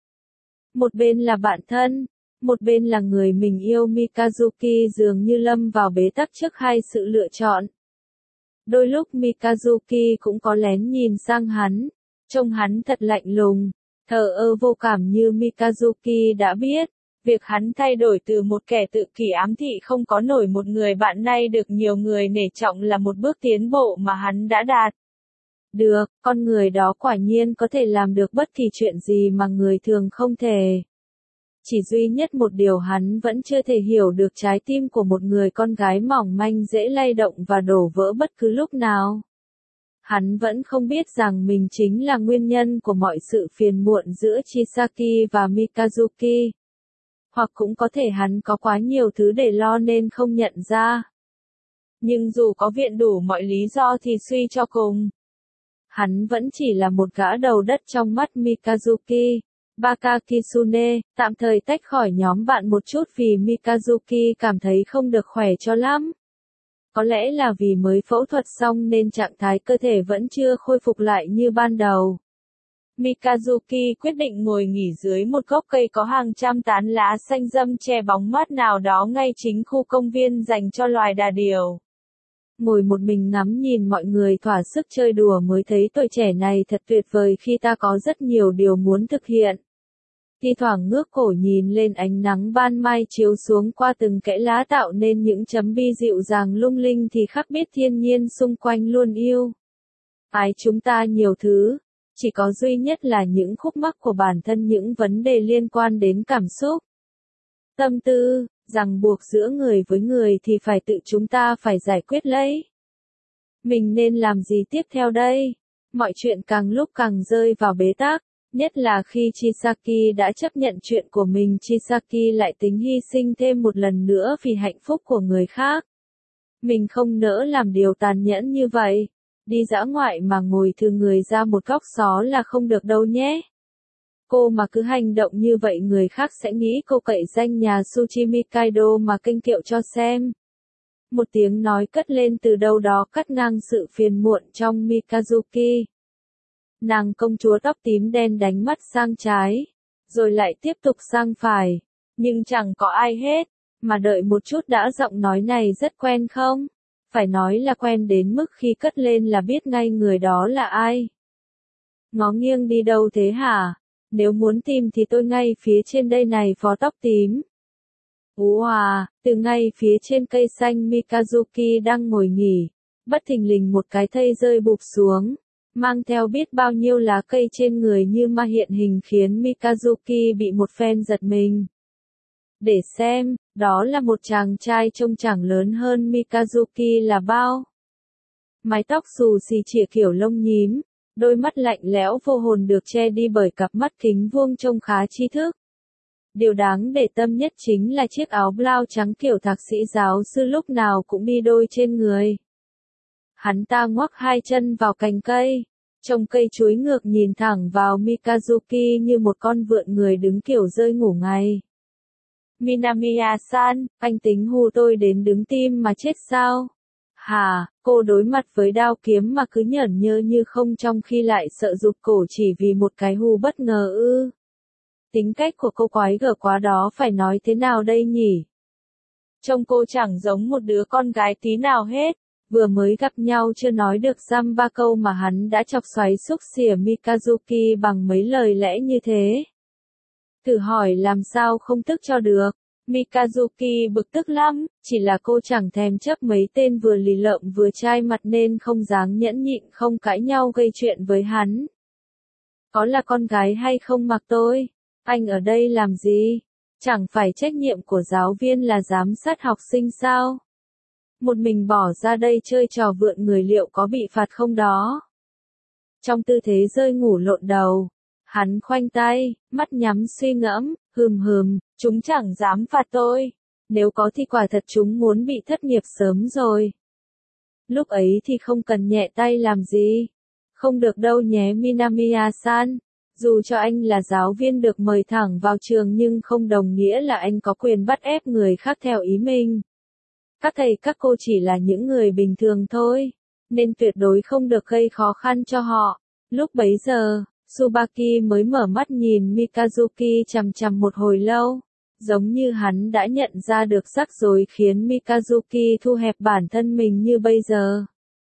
Speaker 1: Một bên là bạn thân, một bên là người mình yêu. Mikazuki dường như lâm vào bế tắc trước hai sự lựa chọn. Đôi lúc Mikazuki cũng có lén nhìn sang hắn, trông hắn thật lạnh lùng, thờ ơ vô cảm như Mikazuki đã biết. Việc hắn thay đổi từ một kẻ tự kỷ ám thị không có nổi một người bạn nay được nhiều người nể trọng là một bước tiến bộ mà hắn đã đạt. Được, con người đó quả nhiên có thể làm được bất kỳ chuyện gì mà người thường không thể. Chỉ duy nhất một điều hắn vẫn chưa thể hiểu được trái tim của một người con gái mỏng manh dễ lay động và đổ vỡ bất cứ lúc nào. Hắn vẫn không biết rằng mình chính là nguyên nhân của mọi sự phiền muộn giữa Chisaki và Mikazuki. Hoặc cũng có thể hắn có quá nhiều thứ để lo nên không nhận ra. Nhưng dù có viện đủ mọi lý do thì suy cho cùng, hắn vẫn chỉ là một gã đầu đất trong mắt Mikazuki. Baka Kitsune, tạm thời tách khỏi nhóm bạn một chút vì Mikazuki cảm thấy không được khỏe cho lắm. Có lẽ là vì mới phẫu thuật xong nên trạng thái cơ thể vẫn chưa khôi phục lại như ban đầu. Mikazuki quyết định ngồi nghỉ dưới một gốc cây có hàng trăm tán lá xanh râm che bóng mát nào đó ngay chính khu công viên dành cho loài đà điểu. Ngồi một mình ngắm nhìn mọi người thỏa sức chơi đùa mới thấy tuổi trẻ này thật tuyệt vời khi ta có rất nhiều điều muốn thực hiện. Thi thoảng ngước cổ nhìn lên ánh nắng ban mai chiếu xuống qua từng kẽ lá tạo nên những chấm bi dịu dàng lung linh thì khắc biết thiên nhiên xung quanh luôn yêu. Ái chúng ta nhiều thứ, chỉ có duy nhất là những khúc mắc của bản thân, những vấn đề liên quan đến cảm xúc, tâm tư, ràng buộc giữa người với người thì phải tự chúng ta phải giải quyết lấy. Mình nên làm gì tiếp theo đây? Mọi chuyện càng lúc càng rơi vào bế tắc, nhất là khi Chisaki đã chấp nhận chuyện của mình. Chisaki lại tính hy sinh thêm một lần nữa vì hạnh phúc của người khác. Mình không nỡ làm điều tàn nhẫn như vậy. Đi dã ngoại mà ngồi thư người ra một góc xó là không được đâu nhé. Cô mà cứ hành động như vậy người khác sẽ nghĩ cô cậy danh nhà Tsuchimi Kaido mà kênh kiệu cho xem. Một tiếng nói cất lên từ đâu đó cắt ngang sự phiền muộn trong Mikazuki. Nàng công chúa tóc tím đen đánh mắt sang trái, rồi lại tiếp tục sang phải, nhưng chẳng có ai hết, mà đợi một chút đã. Giọng nói này rất quen không? Phải nói là quen đến mức khi cất lên là biết ngay người đó là ai. Ngó nghiêng đi đâu thế hả? Nếu muốn tìm thì tôi ngay phía trên đây này, phó tóc tím. Wow, từ ngay phía trên cây xanh Mikazuki đang ngồi nghỉ, bất thình lình một cái thây rơi bụp xuống, mang theo biết bao nhiêu lá cây trên người như ma hiện hình khiến Mikazuki bị một phen giật mình. Để xem, đó là một chàng trai trông chẳng lớn hơn Mikazuki là bao. Mái tóc xù xì chĩa kiểu lông nhím, đôi mắt lạnh lẽo vô hồn được che đi bởi cặp mắt kính vuông trông khá tri thức. Điều đáng để tâm nhất chính là chiếc áo blau trắng kiểu thạc sĩ giáo sư lúc nào cũng đi đôi trên người. Hắn ta ngoắc hai chân vào cành cây, trông cây chuối ngược nhìn thẳng vào Mikazuki như một con vượn người đứng kiểu rơi ngủ ngay. Minamiya-san, anh tính hù tôi đến đứng tim mà chết sao? Hả, cô đối mặt với đao kiếm mà cứ nhởn nhơ như không trong khi lại sợ rụt cổ chỉ vì một cái hù bất ngờ ư? Tính cách của cô quái gở quá đó phải nói thế nào đây nhỉ? Trông cô chẳng giống một đứa con gái tí nào hết. Vừa mới gặp nhau chưa nói được dăm ba câu mà hắn đã chọc xoáy xúc xỉa Mikazuki bằng mấy lời lẽ như thế. Thử hỏi làm sao không tức cho được. Mikazuki bực tức lắm, chỉ là cô chẳng thèm chấp mấy tên vừa lì lợm vừa chai mặt nên không dáng nhẫn nhịn không cãi nhau gây chuyện với hắn. Có là con gái hay không mặc tôi? Anh ở đây làm gì? Chẳng phải trách nhiệm của giáo viên là giám sát học sinh sao? Một mình bỏ ra đây chơi trò vượn người liệu có bị phạt không đó? Trong tư thế rơi ngủ lộn đầu, hắn khoanh tay, mắt nhắm suy ngẫm, chúng chẳng dám phạt tôi. Nếu có thì quả thật chúng muốn bị thất nghiệp sớm rồi. Lúc ấy thì không cần nhẹ tay làm gì. Không được đâu nhé Minamiya-san. Dù cho anh là giáo viên được mời thẳng vào trường nhưng không đồng nghĩa là anh có quyền bắt ép người khác theo ý mình. Các thầy các cô chỉ là những người bình thường thôi, nên tuyệt đối không được gây khó khăn cho họ. Lúc bấy giờ, Tsubaki mới mở mắt nhìn Mikazuki chằm chằm một hồi lâu, giống như hắn đã nhận ra được rắc rối khiến Mikazuki thu hẹp bản thân mình như bây giờ.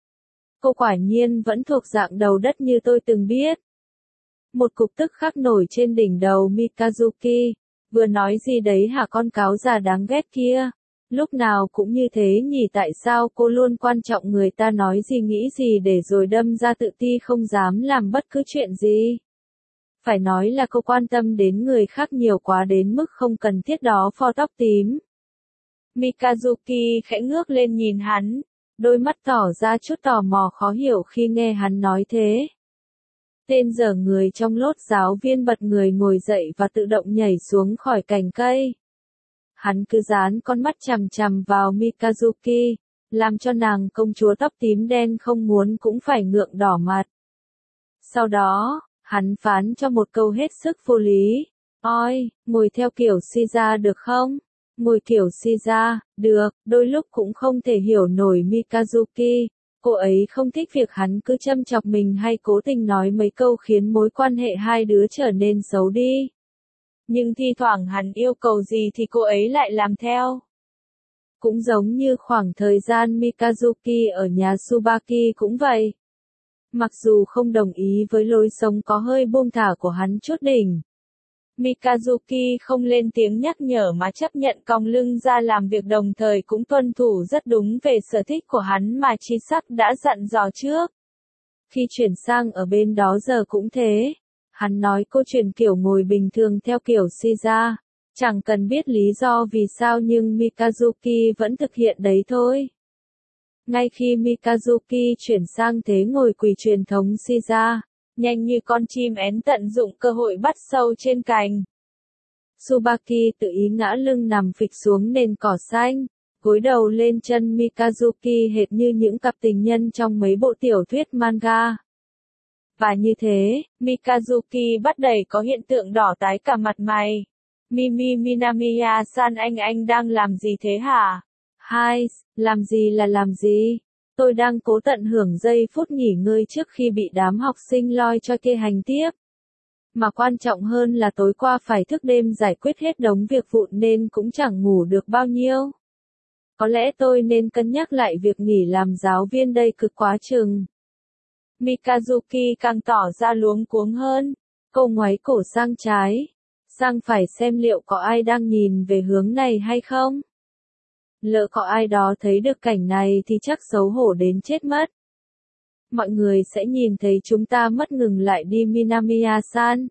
Speaker 1: Cô quả nhiên vẫn thuộc dạng đầu đất như tôi từng biết. Một cục tức khắc nổi trên đỉnh đầu Mikazuki, vừa nói gì đấy hả con cáo già đáng ghét kia. Lúc nào cũng như thế nhỉ, tại sao cô luôn quan trọng người ta nói gì nghĩ gì để rồi đâm ra tự ti không dám làm bất cứ chuyện gì? Phải nói là cô quan tâm đến người khác nhiều quá đến mức không cần thiết đó pho tóc tím. Mikazuki khẽ ngước lên nhìn hắn, đôi mắt tỏ ra chút tò mò khó hiểu khi nghe hắn nói thế. Tên dở người trong lốt giáo viên bật người ngồi dậy và tự động nhảy xuống khỏi cành cây. Hắn cứ dán con mắt chằm chằm vào Mikazuki, làm cho nàng công chúa tóc tím đen không muốn cũng phải ngượng đỏ mặt. Sau đó, hắn phán cho một câu hết sức vô lý. Ôi, ngồi theo kiểu Shiza được không? Ngồi kiểu Shiza, được, đôi lúc cũng không thể hiểu nổi Mikazuki. Cô ấy không thích việc hắn cứ châm chọc mình hay cố tình nói mấy câu khiến mối quan hệ hai đứa trở nên xấu đi. Nhưng thi thoảng hắn yêu cầu gì thì cô ấy lại làm theo. Cũng giống như khoảng thời gian Mikazuki ở nhà Tsubaki cũng vậy. Mặc dù không đồng ý với lối sống có hơi buông thả của hắn chút đỉnh, Mikazuki không lên tiếng nhắc nhở mà chấp nhận cong lưng ra làm việc, đồng thời cũng tuân thủ rất đúng về sở thích của hắn mà Chisak đã dặn dò trước. Khi chuyển sang ở bên đó giờ cũng thế. Hắn nói cô chuyển kiểu ngồi bình thường theo kiểu Shiza. Chẳng cần biết lý do vì sao nhưng Mikazuki vẫn thực hiện đấy thôi. Ngay khi Mikazuki chuyển sang thế ngồi quỳ truyền thống Shiza, nhanh như con chim én tận dụng cơ hội bắt sâu trên cành. Tsubaki tự ý ngã lưng nằm phịch xuống nền cỏ xanh, gối đầu lên chân Mikazuki hệt như những cặp tình nhân trong mấy bộ tiểu thuyết manga. Và như thế, Mikazuki bắt đầu có hiện tượng đỏ tái cả mặt mày. Minamiya-san, anh đang làm gì thế hả? Hai, làm gì là làm gì? Tôi đang cố tận hưởng giây phút nghỉ ngơi trước khi bị đám học sinh loi cho kia hành tiếp. Mà quan trọng hơn là tối qua phải thức đêm giải quyết hết đống việc vụn nên cũng chẳng ngủ được bao nhiêu. Có lẽ tôi nên cân nhắc lại việc nghỉ làm giáo viên đây cực quá chừng. Mikazuki càng tỏ ra luống cuống hơn. Cô ngoáy cổ sang trái, sang phải xem liệu có ai đang nhìn về hướng này hay không. Lỡ có ai đó thấy được cảnh này thì chắc xấu hổ đến chết mất. Mọi người sẽ nhìn thấy chúng ta mất ngừng lại đi Minamiya-san.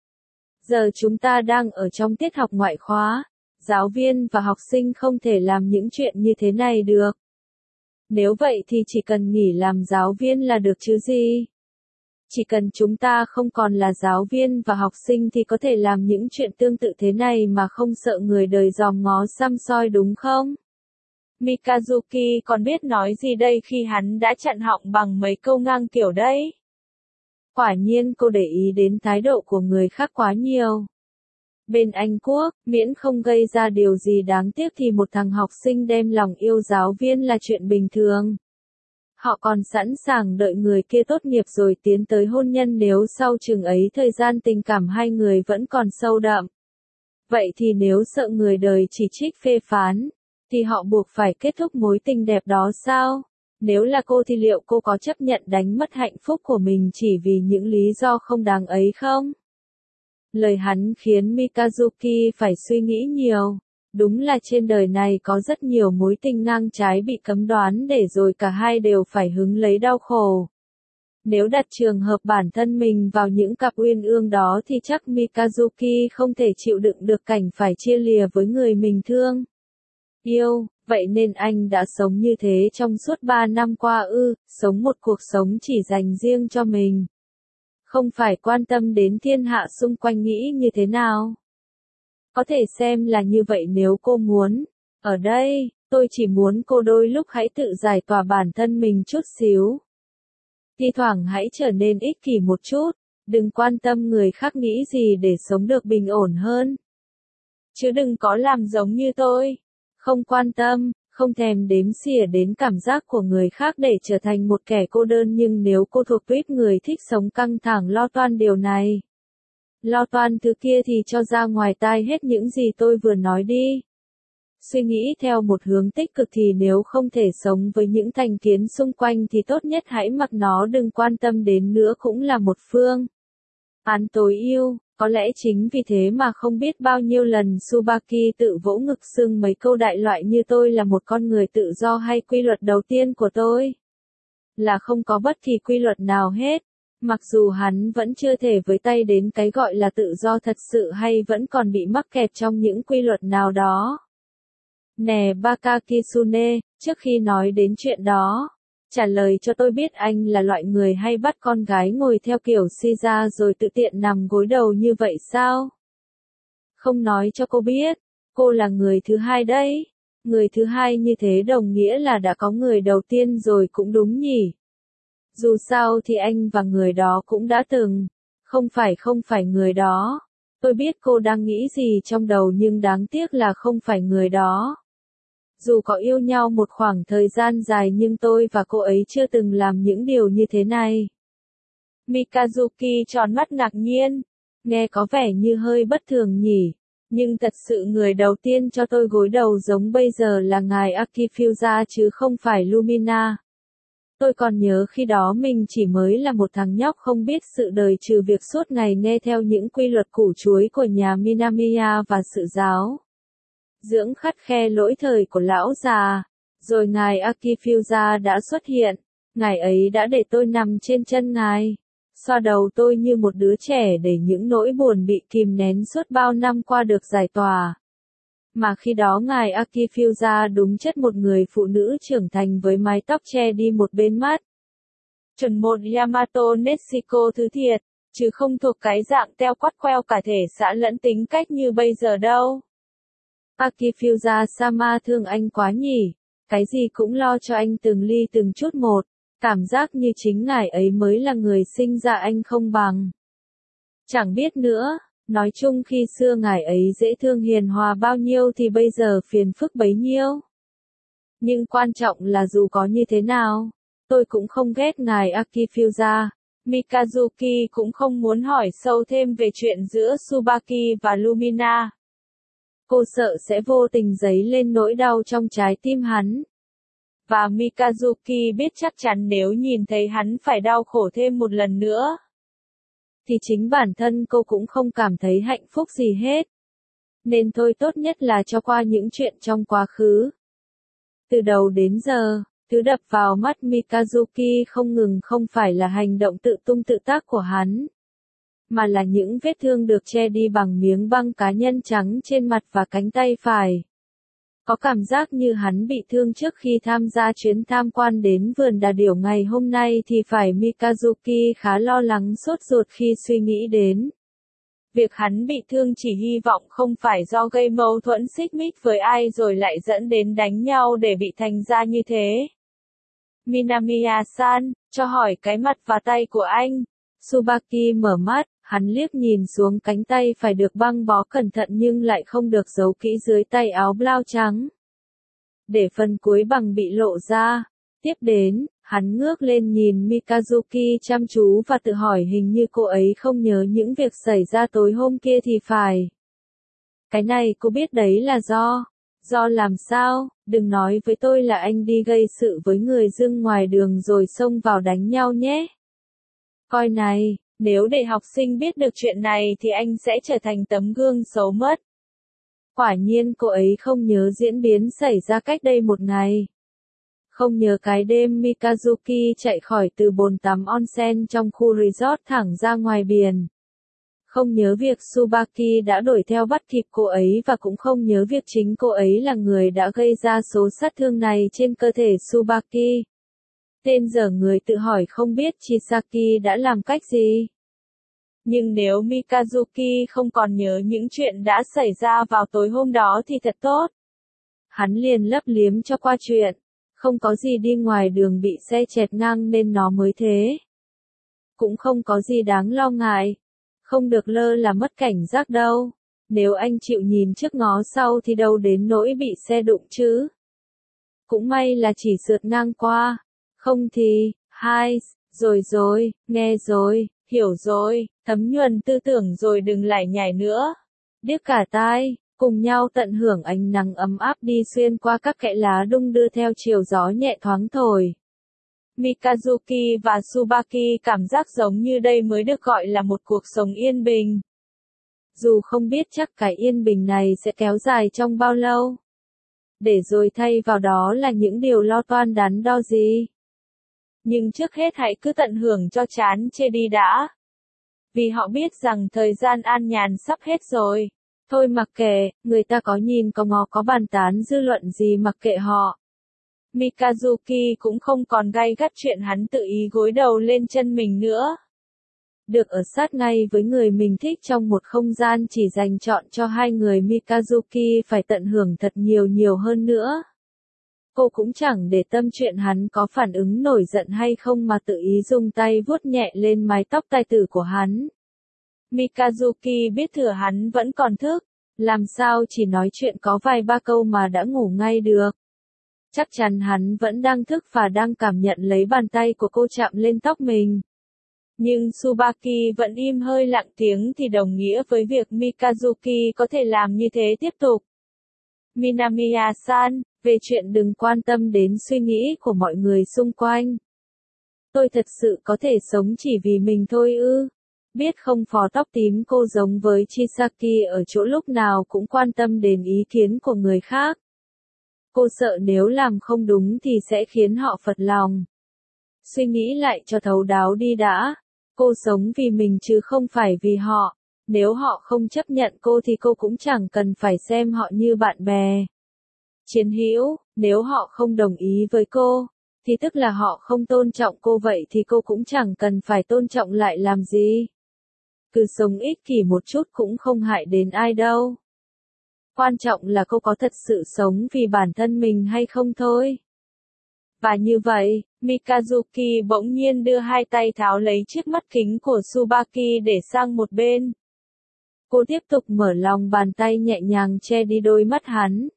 Speaker 1: Giờ chúng ta đang ở trong tiết học ngoại khóa. Giáo viên và học sinh không thể làm những chuyện như thế này được. Nếu vậy thì chỉ cần nghỉ làm giáo viên là được chứ gì. Chỉ cần chúng ta không còn là giáo viên và học sinh thì có thể làm những chuyện tương tự thế này mà không sợ người đời dòm ngó săm soi đúng không? Mikazuki còn biết nói gì đây khi hắn đã chặn họng bằng mấy câu ngang kiểu đấy? Quả nhiên cô để ý đến thái độ của người khác quá nhiều. Bên Anh Quốc, miễn không gây ra điều gì đáng tiếc thì một thằng học sinh đem lòng yêu giáo viên là chuyện bình thường. Họ còn sẵn sàng đợi người kia tốt nghiệp rồi tiến tới hôn nhân nếu sau chừng ấy thời gian tình cảm hai người vẫn còn sâu đậm. Vậy thì nếu sợ người đời chỉ trích phê phán, thì họ buộc phải kết thúc mối tình đẹp đó sao? Nếu là cô thì liệu cô có chấp nhận đánh mất hạnh phúc của mình chỉ vì những lý do không đáng ấy không? Lời hắn khiến Mikazuki phải suy nghĩ nhiều. Đúng là trên đời này có rất nhiều mối tình ngang trái bị cấm đoán để rồi cả hai đều phải hứng lấy đau khổ. Nếu đặt trường hợp bản thân mình vào những cặp uyên ương đó thì chắc Mikazuki không thể chịu đựng được cảnh phải chia lìa với người mình thương. Yêu, vậy nên anh đã sống như thế trong suốt 3 năm qua sống một cuộc sống chỉ dành riêng cho mình. Không phải quan tâm đến thiên hạ xung quanh nghĩ như thế nào. Có thể xem là như vậy nếu cô muốn. Ở đây, tôi chỉ muốn cô đôi lúc hãy tự giải tỏa bản thân mình chút xíu. Thi thoảng hãy trở nên ích kỷ một chút, đừng quan tâm người khác nghĩ gì để sống được bình ổn hơn. Chứ đừng có làm giống như tôi. Không quan tâm, không thèm đếm xỉa đến cảm giác của người khác để trở thành một kẻ cô đơn nhưng nếu cô thuộc tuýp người thích sống căng thẳng lo toan điều này. Lo toan thứ kia thì cho ra ngoài tai hết những gì tôi vừa nói đi. Suy nghĩ theo một hướng tích cực thì nếu không thể sống với những thành kiến xung quanh thì tốt nhất hãy mặc nó đừng quan tâm đến nữa cũng là một phương án tối ưu. Có lẽ chính vì thế mà không biết bao nhiêu lần Tsubaki tự vỗ ngực xưng mấy câu đại loại như tôi là một con người tự do hay quy luật đầu tiên của tôi là không có bất kỳ quy luật nào hết. Mặc dù hắn vẫn chưa thể với tay đến cái gọi là tự do thật sự hay vẫn còn bị mắc kẹt trong những quy luật nào đó. Nè Baka Kitsune, trước khi nói đến chuyện đó, trả lời cho tôi biết anh là loại người hay bắt con gái ngồi theo kiểu si ra rồi tự tiện nằm gối đầu như vậy sao? Không nói cho cô biết, cô là người thứ hai đấy. Người thứ hai như thế đồng nghĩa là đã có người đầu tiên rồi cũng đúng nhỉ? Dù sao thì anh và người đó cũng đã từng. Không phải người đó. Tôi biết cô đang nghĩ gì trong đầu nhưng đáng tiếc là không phải người đó. Dù có yêu nhau một khoảng thời gian dài nhưng tôi và cô ấy chưa từng làm những điều như thế này. Mikazuki tròn mắt ngạc nhiên. Nghe có vẻ như hơi bất thường nhỉ. Nhưng thật sự người đầu tiên cho tôi gối đầu giống bây giờ là ngài Akifusa chứ không phải Lumina. Tôi còn nhớ khi đó mình chỉ mới là một thằng nhóc không biết sự đời trừ việc suốt ngày nghe theo những quy luật củ chuối của nhà Minamiya và sự giáo dưỡng khắt khe lỗi thời của lão già. Rồi ngài Akifusa đã xuất hiện. Ngài ấy đã để tôi nằm trên chân ngài, xoa đầu tôi như một đứa trẻ để những nỗi buồn bị kìm nén suốt bao năm qua được giải tỏa. Mà khi đó ngài Akifusa đúng chất một người phụ nữ trưởng thành với mái tóc che đi một bên mắt. Chuẩn một Yamato Netsuko thứ thiệt, chứ không thuộc cái dạng teo quắt queo cả thể xã lẫn tính cách như bây giờ đâu. Akifusa-sama thương anh quá nhỉ, cái gì cũng lo cho anh từng ly từng chút một, cảm giác như chính ngài ấy mới là người sinh ra anh không bằng. Chẳng biết nữa, nói chung khi xưa ngài ấy dễ thương hiền hòa bao nhiêu thì bây giờ phiền phức bấy nhiêu. Nhưng quan trọng là dù có như thế nào, tôi cũng không ghét ngài Akifusa. Mikazuki cũng không muốn hỏi sâu thêm về chuyện giữa Tsubaki và Lumina. Cô sợ sẽ vô tình dấy lên nỗi đau trong trái tim hắn. Và Mikazuki biết chắc chắn nếu nhìn thấy hắn phải đau khổ thêm một lần nữa, thì chính bản thân cô cũng không cảm thấy hạnh phúc gì hết. Nên thôi tốt nhất là cho qua những chuyện trong quá khứ. Từ đầu đến giờ, thứ đập vào mắt Mikazuki không ngừng không phải là hành động tự tung tự tác của hắn, mà là những vết thương được che đi bằng miếng băng cá nhân trắng trên mặt và cánh tay phải. Có cảm giác như hắn bị thương trước khi tham gia chuyến tham quan đến vườn đà điểu ngày hôm nay thì phải Mikazuki khá lo lắng sốt ruột khi suy nghĩ đến. Việc hắn bị thương chỉ hy vọng không phải do gây mâu thuẫn xích mích với ai rồi lại dẫn đến đánh nhau để bị thành ra như thế. Minamiya-san, cho hỏi cái mặt và tay của anh. Tsubaki mở mắt, hắn liếc nhìn xuống cánh tay phải được băng bó cẩn thận nhưng lại không được giấu kỹ dưới tay áo blau trắng. Để phần cuối bằng bị lộ ra. Tiếp đến, hắn ngước lên nhìn Mikazuki chăm chú và tự hỏi hình như cô ấy không nhớ những việc xảy ra tối hôm kia thì phải. Cái này cô biết đấy là do. Do làm sao, đừng nói với tôi là anh đi gây sự với người dưng ngoài đường rồi xông vào đánh nhau nhé. Coi này, nếu để học sinh biết được chuyện này thì anh sẽ trở thành tấm gương xấu mất. Quả nhiên cô ấy không nhớ diễn biến xảy ra cách đây một ngày. Không nhớ cái đêm Mikazuki chạy khỏi từ bồn tắm onsen trong khu resort thẳng ra ngoài biển. Không nhớ việc Tsubaki đã đuổi theo bắt kịp cô ấy và cũng không nhớ việc chính cô ấy là người đã gây ra số sát thương này trên cơ thể Tsubaki. Tên dở người tự hỏi không biết Chisaki đã làm cách gì. Nhưng nếu Mikazuki không còn nhớ những chuyện đã xảy ra vào tối hôm đó thì thật tốt. Hắn liền lấp liếm cho qua chuyện. Không có gì đi ngoài đường bị xe chẹt ngang nên nó mới thế. Cũng không có gì đáng lo ngại. Không được lơ là mất cảnh giác đâu. Nếu anh chịu nhìn trước ngó sau thì đâu đến nỗi bị xe đụng chứ. Cũng may là chỉ sượt ngang qua. Không thì, rồi, nghe rồi, hiểu rồi, thấm nhuần tư tưởng rồi đừng lải nhải nữa. Điếc cả tai, cùng nhau tận hưởng ánh nắng ấm áp đi xuyên qua các kẽ lá đung đưa theo chiều gió nhẹ thoáng thổi. Mikazuki và Tsubaki cảm giác giống như đây mới được gọi là một cuộc sống yên bình. Dù không biết chắc cái yên bình này sẽ kéo dài trong bao lâu. Để rồi thay vào đó là những điều lo toan đắn đo gì. Nhưng trước hết hãy cứ tận hưởng cho chán chê đi đã. Vì họ biết rằng thời gian an nhàn sắp hết rồi. Thôi mặc kệ, người ta có nhìn có ngó có bàn tán dư luận gì mặc kệ họ. Mikazuki cũng không còn gay gắt chuyện hắn tự ý gối đầu lên chân mình nữa. Được ở sát ngay với người mình thích trong một không gian chỉ dành chọn cho hai người Mikazuki phải tận hưởng thật nhiều hơn nữa. Cô cũng chẳng để tâm chuyện hắn có phản ứng nổi giận hay không mà tự ý dùng tay vuốt nhẹ lên mái tóc tai tử của hắn. Mikazuki biết thừa hắn vẫn còn thức, làm sao chỉ nói chuyện có vài ba câu mà đã ngủ ngay được. Chắc chắn hắn vẫn đang thức và đang cảm nhận lấy bàn tay của cô chạm lên tóc mình. Nhưng Tsubaki vẫn im hơi lặng tiếng thì đồng nghĩa với việc Mikazuki có thể làm như thế tiếp tục. Minamiya-san, về chuyện đừng quan tâm đến suy nghĩ của mọi người xung quanh. Tôi thật sự có thể sống chỉ vì mình thôi ư. Biết không phó tóc tím cô giống với Chisaki ở chỗ lúc nào cũng quan tâm đến ý kiến của người khác. Cô sợ nếu làm không đúng thì sẽ khiến họ phật lòng. Suy nghĩ lại cho thấu đáo đi đã. Cô sống vì mình chứ không phải vì họ. Nếu họ không chấp nhận cô thì cô cũng chẳng cần phải xem họ như bạn bè. Chiến hữu, nếu họ không đồng ý với cô, thì tức là họ không tôn trọng cô vậy thì cô cũng chẳng cần phải tôn trọng lại làm gì. Cứ sống ích kỷ một chút cũng không hại đến ai đâu. Quan trọng là cô có thật sự sống vì bản thân mình hay không thôi. Và như vậy, Mikazuki bỗng nhiên đưa hai tay tháo lấy chiếc mắt kính của Tsubaki để sang một bên. Cô tiếp tục mở lòng bàn tay nhẹ nhàng che đi đôi mắt hắn.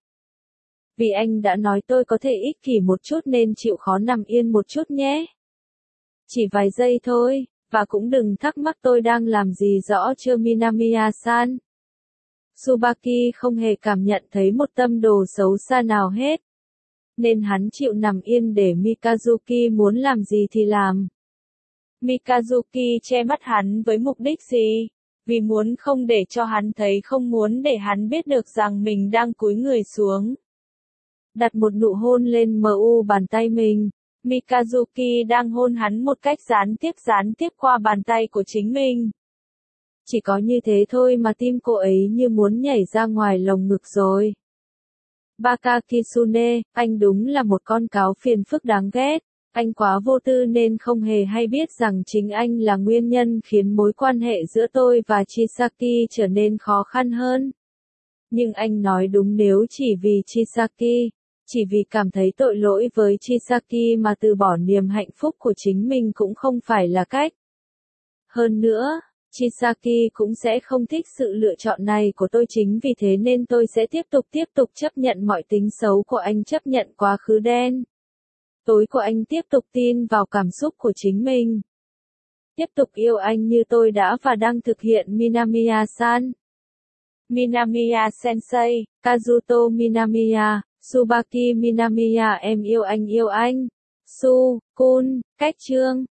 Speaker 1: Vì anh đã nói tôi có thể ích kỷ một chút nên chịu khó nằm yên một chút nhé. Chỉ vài giây thôi, và cũng đừng thắc mắc tôi đang làm gì rõ chưa Minamiya-san. Tsubaki không hề cảm nhận thấy một tâm đồ xấu xa nào hết. Nên hắn chịu nằm yên để Mikazuki muốn làm gì thì làm. Mikazuki che mắt hắn với mục đích gì? Vì muốn không để cho hắn thấy, không muốn để hắn biết được rằng mình đang cúi người xuống. Đặt một nụ hôn lên mu bàn tay mình. Mikazuki đang hôn hắn một cách gián tiếp qua bàn tay của chính mình. Chỉ có như thế thôi mà tim cô ấy như muốn nhảy ra ngoài lồng ngực rồi. Baka Kitsune, anh đúng là một con cáo phiền phức đáng ghét. Anh quá vô tư nên không hề hay biết rằng chính anh là nguyên nhân khiến mối quan hệ giữa tôi và Chisaki trở nên khó khăn hơn. Nhưng anh nói đúng, nếu chỉ vì Chisaki, chỉ vì cảm thấy tội lỗi với Chisaki mà từ bỏ niềm hạnh phúc của chính mình cũng không phải là cách. Hơn nữa, Chisaki cũng sẽ không thích sự lựa chọn này của tôi, chính vì thế nên tôi sẽ tiếp tục chấp nhận mọi tính xấu của anh, chấp nhận quá khứ đen tối của anh, tiếp tục tin vào cảm xúc của chính mình. Tiếp tục yêu anh như tôi đã và đang thực hiện. Minamiya-san. Minamiya Sensei, Kazuto Minamiya, Tsubaki Minamiya, em yêu anh. Su, Kun, cách chương.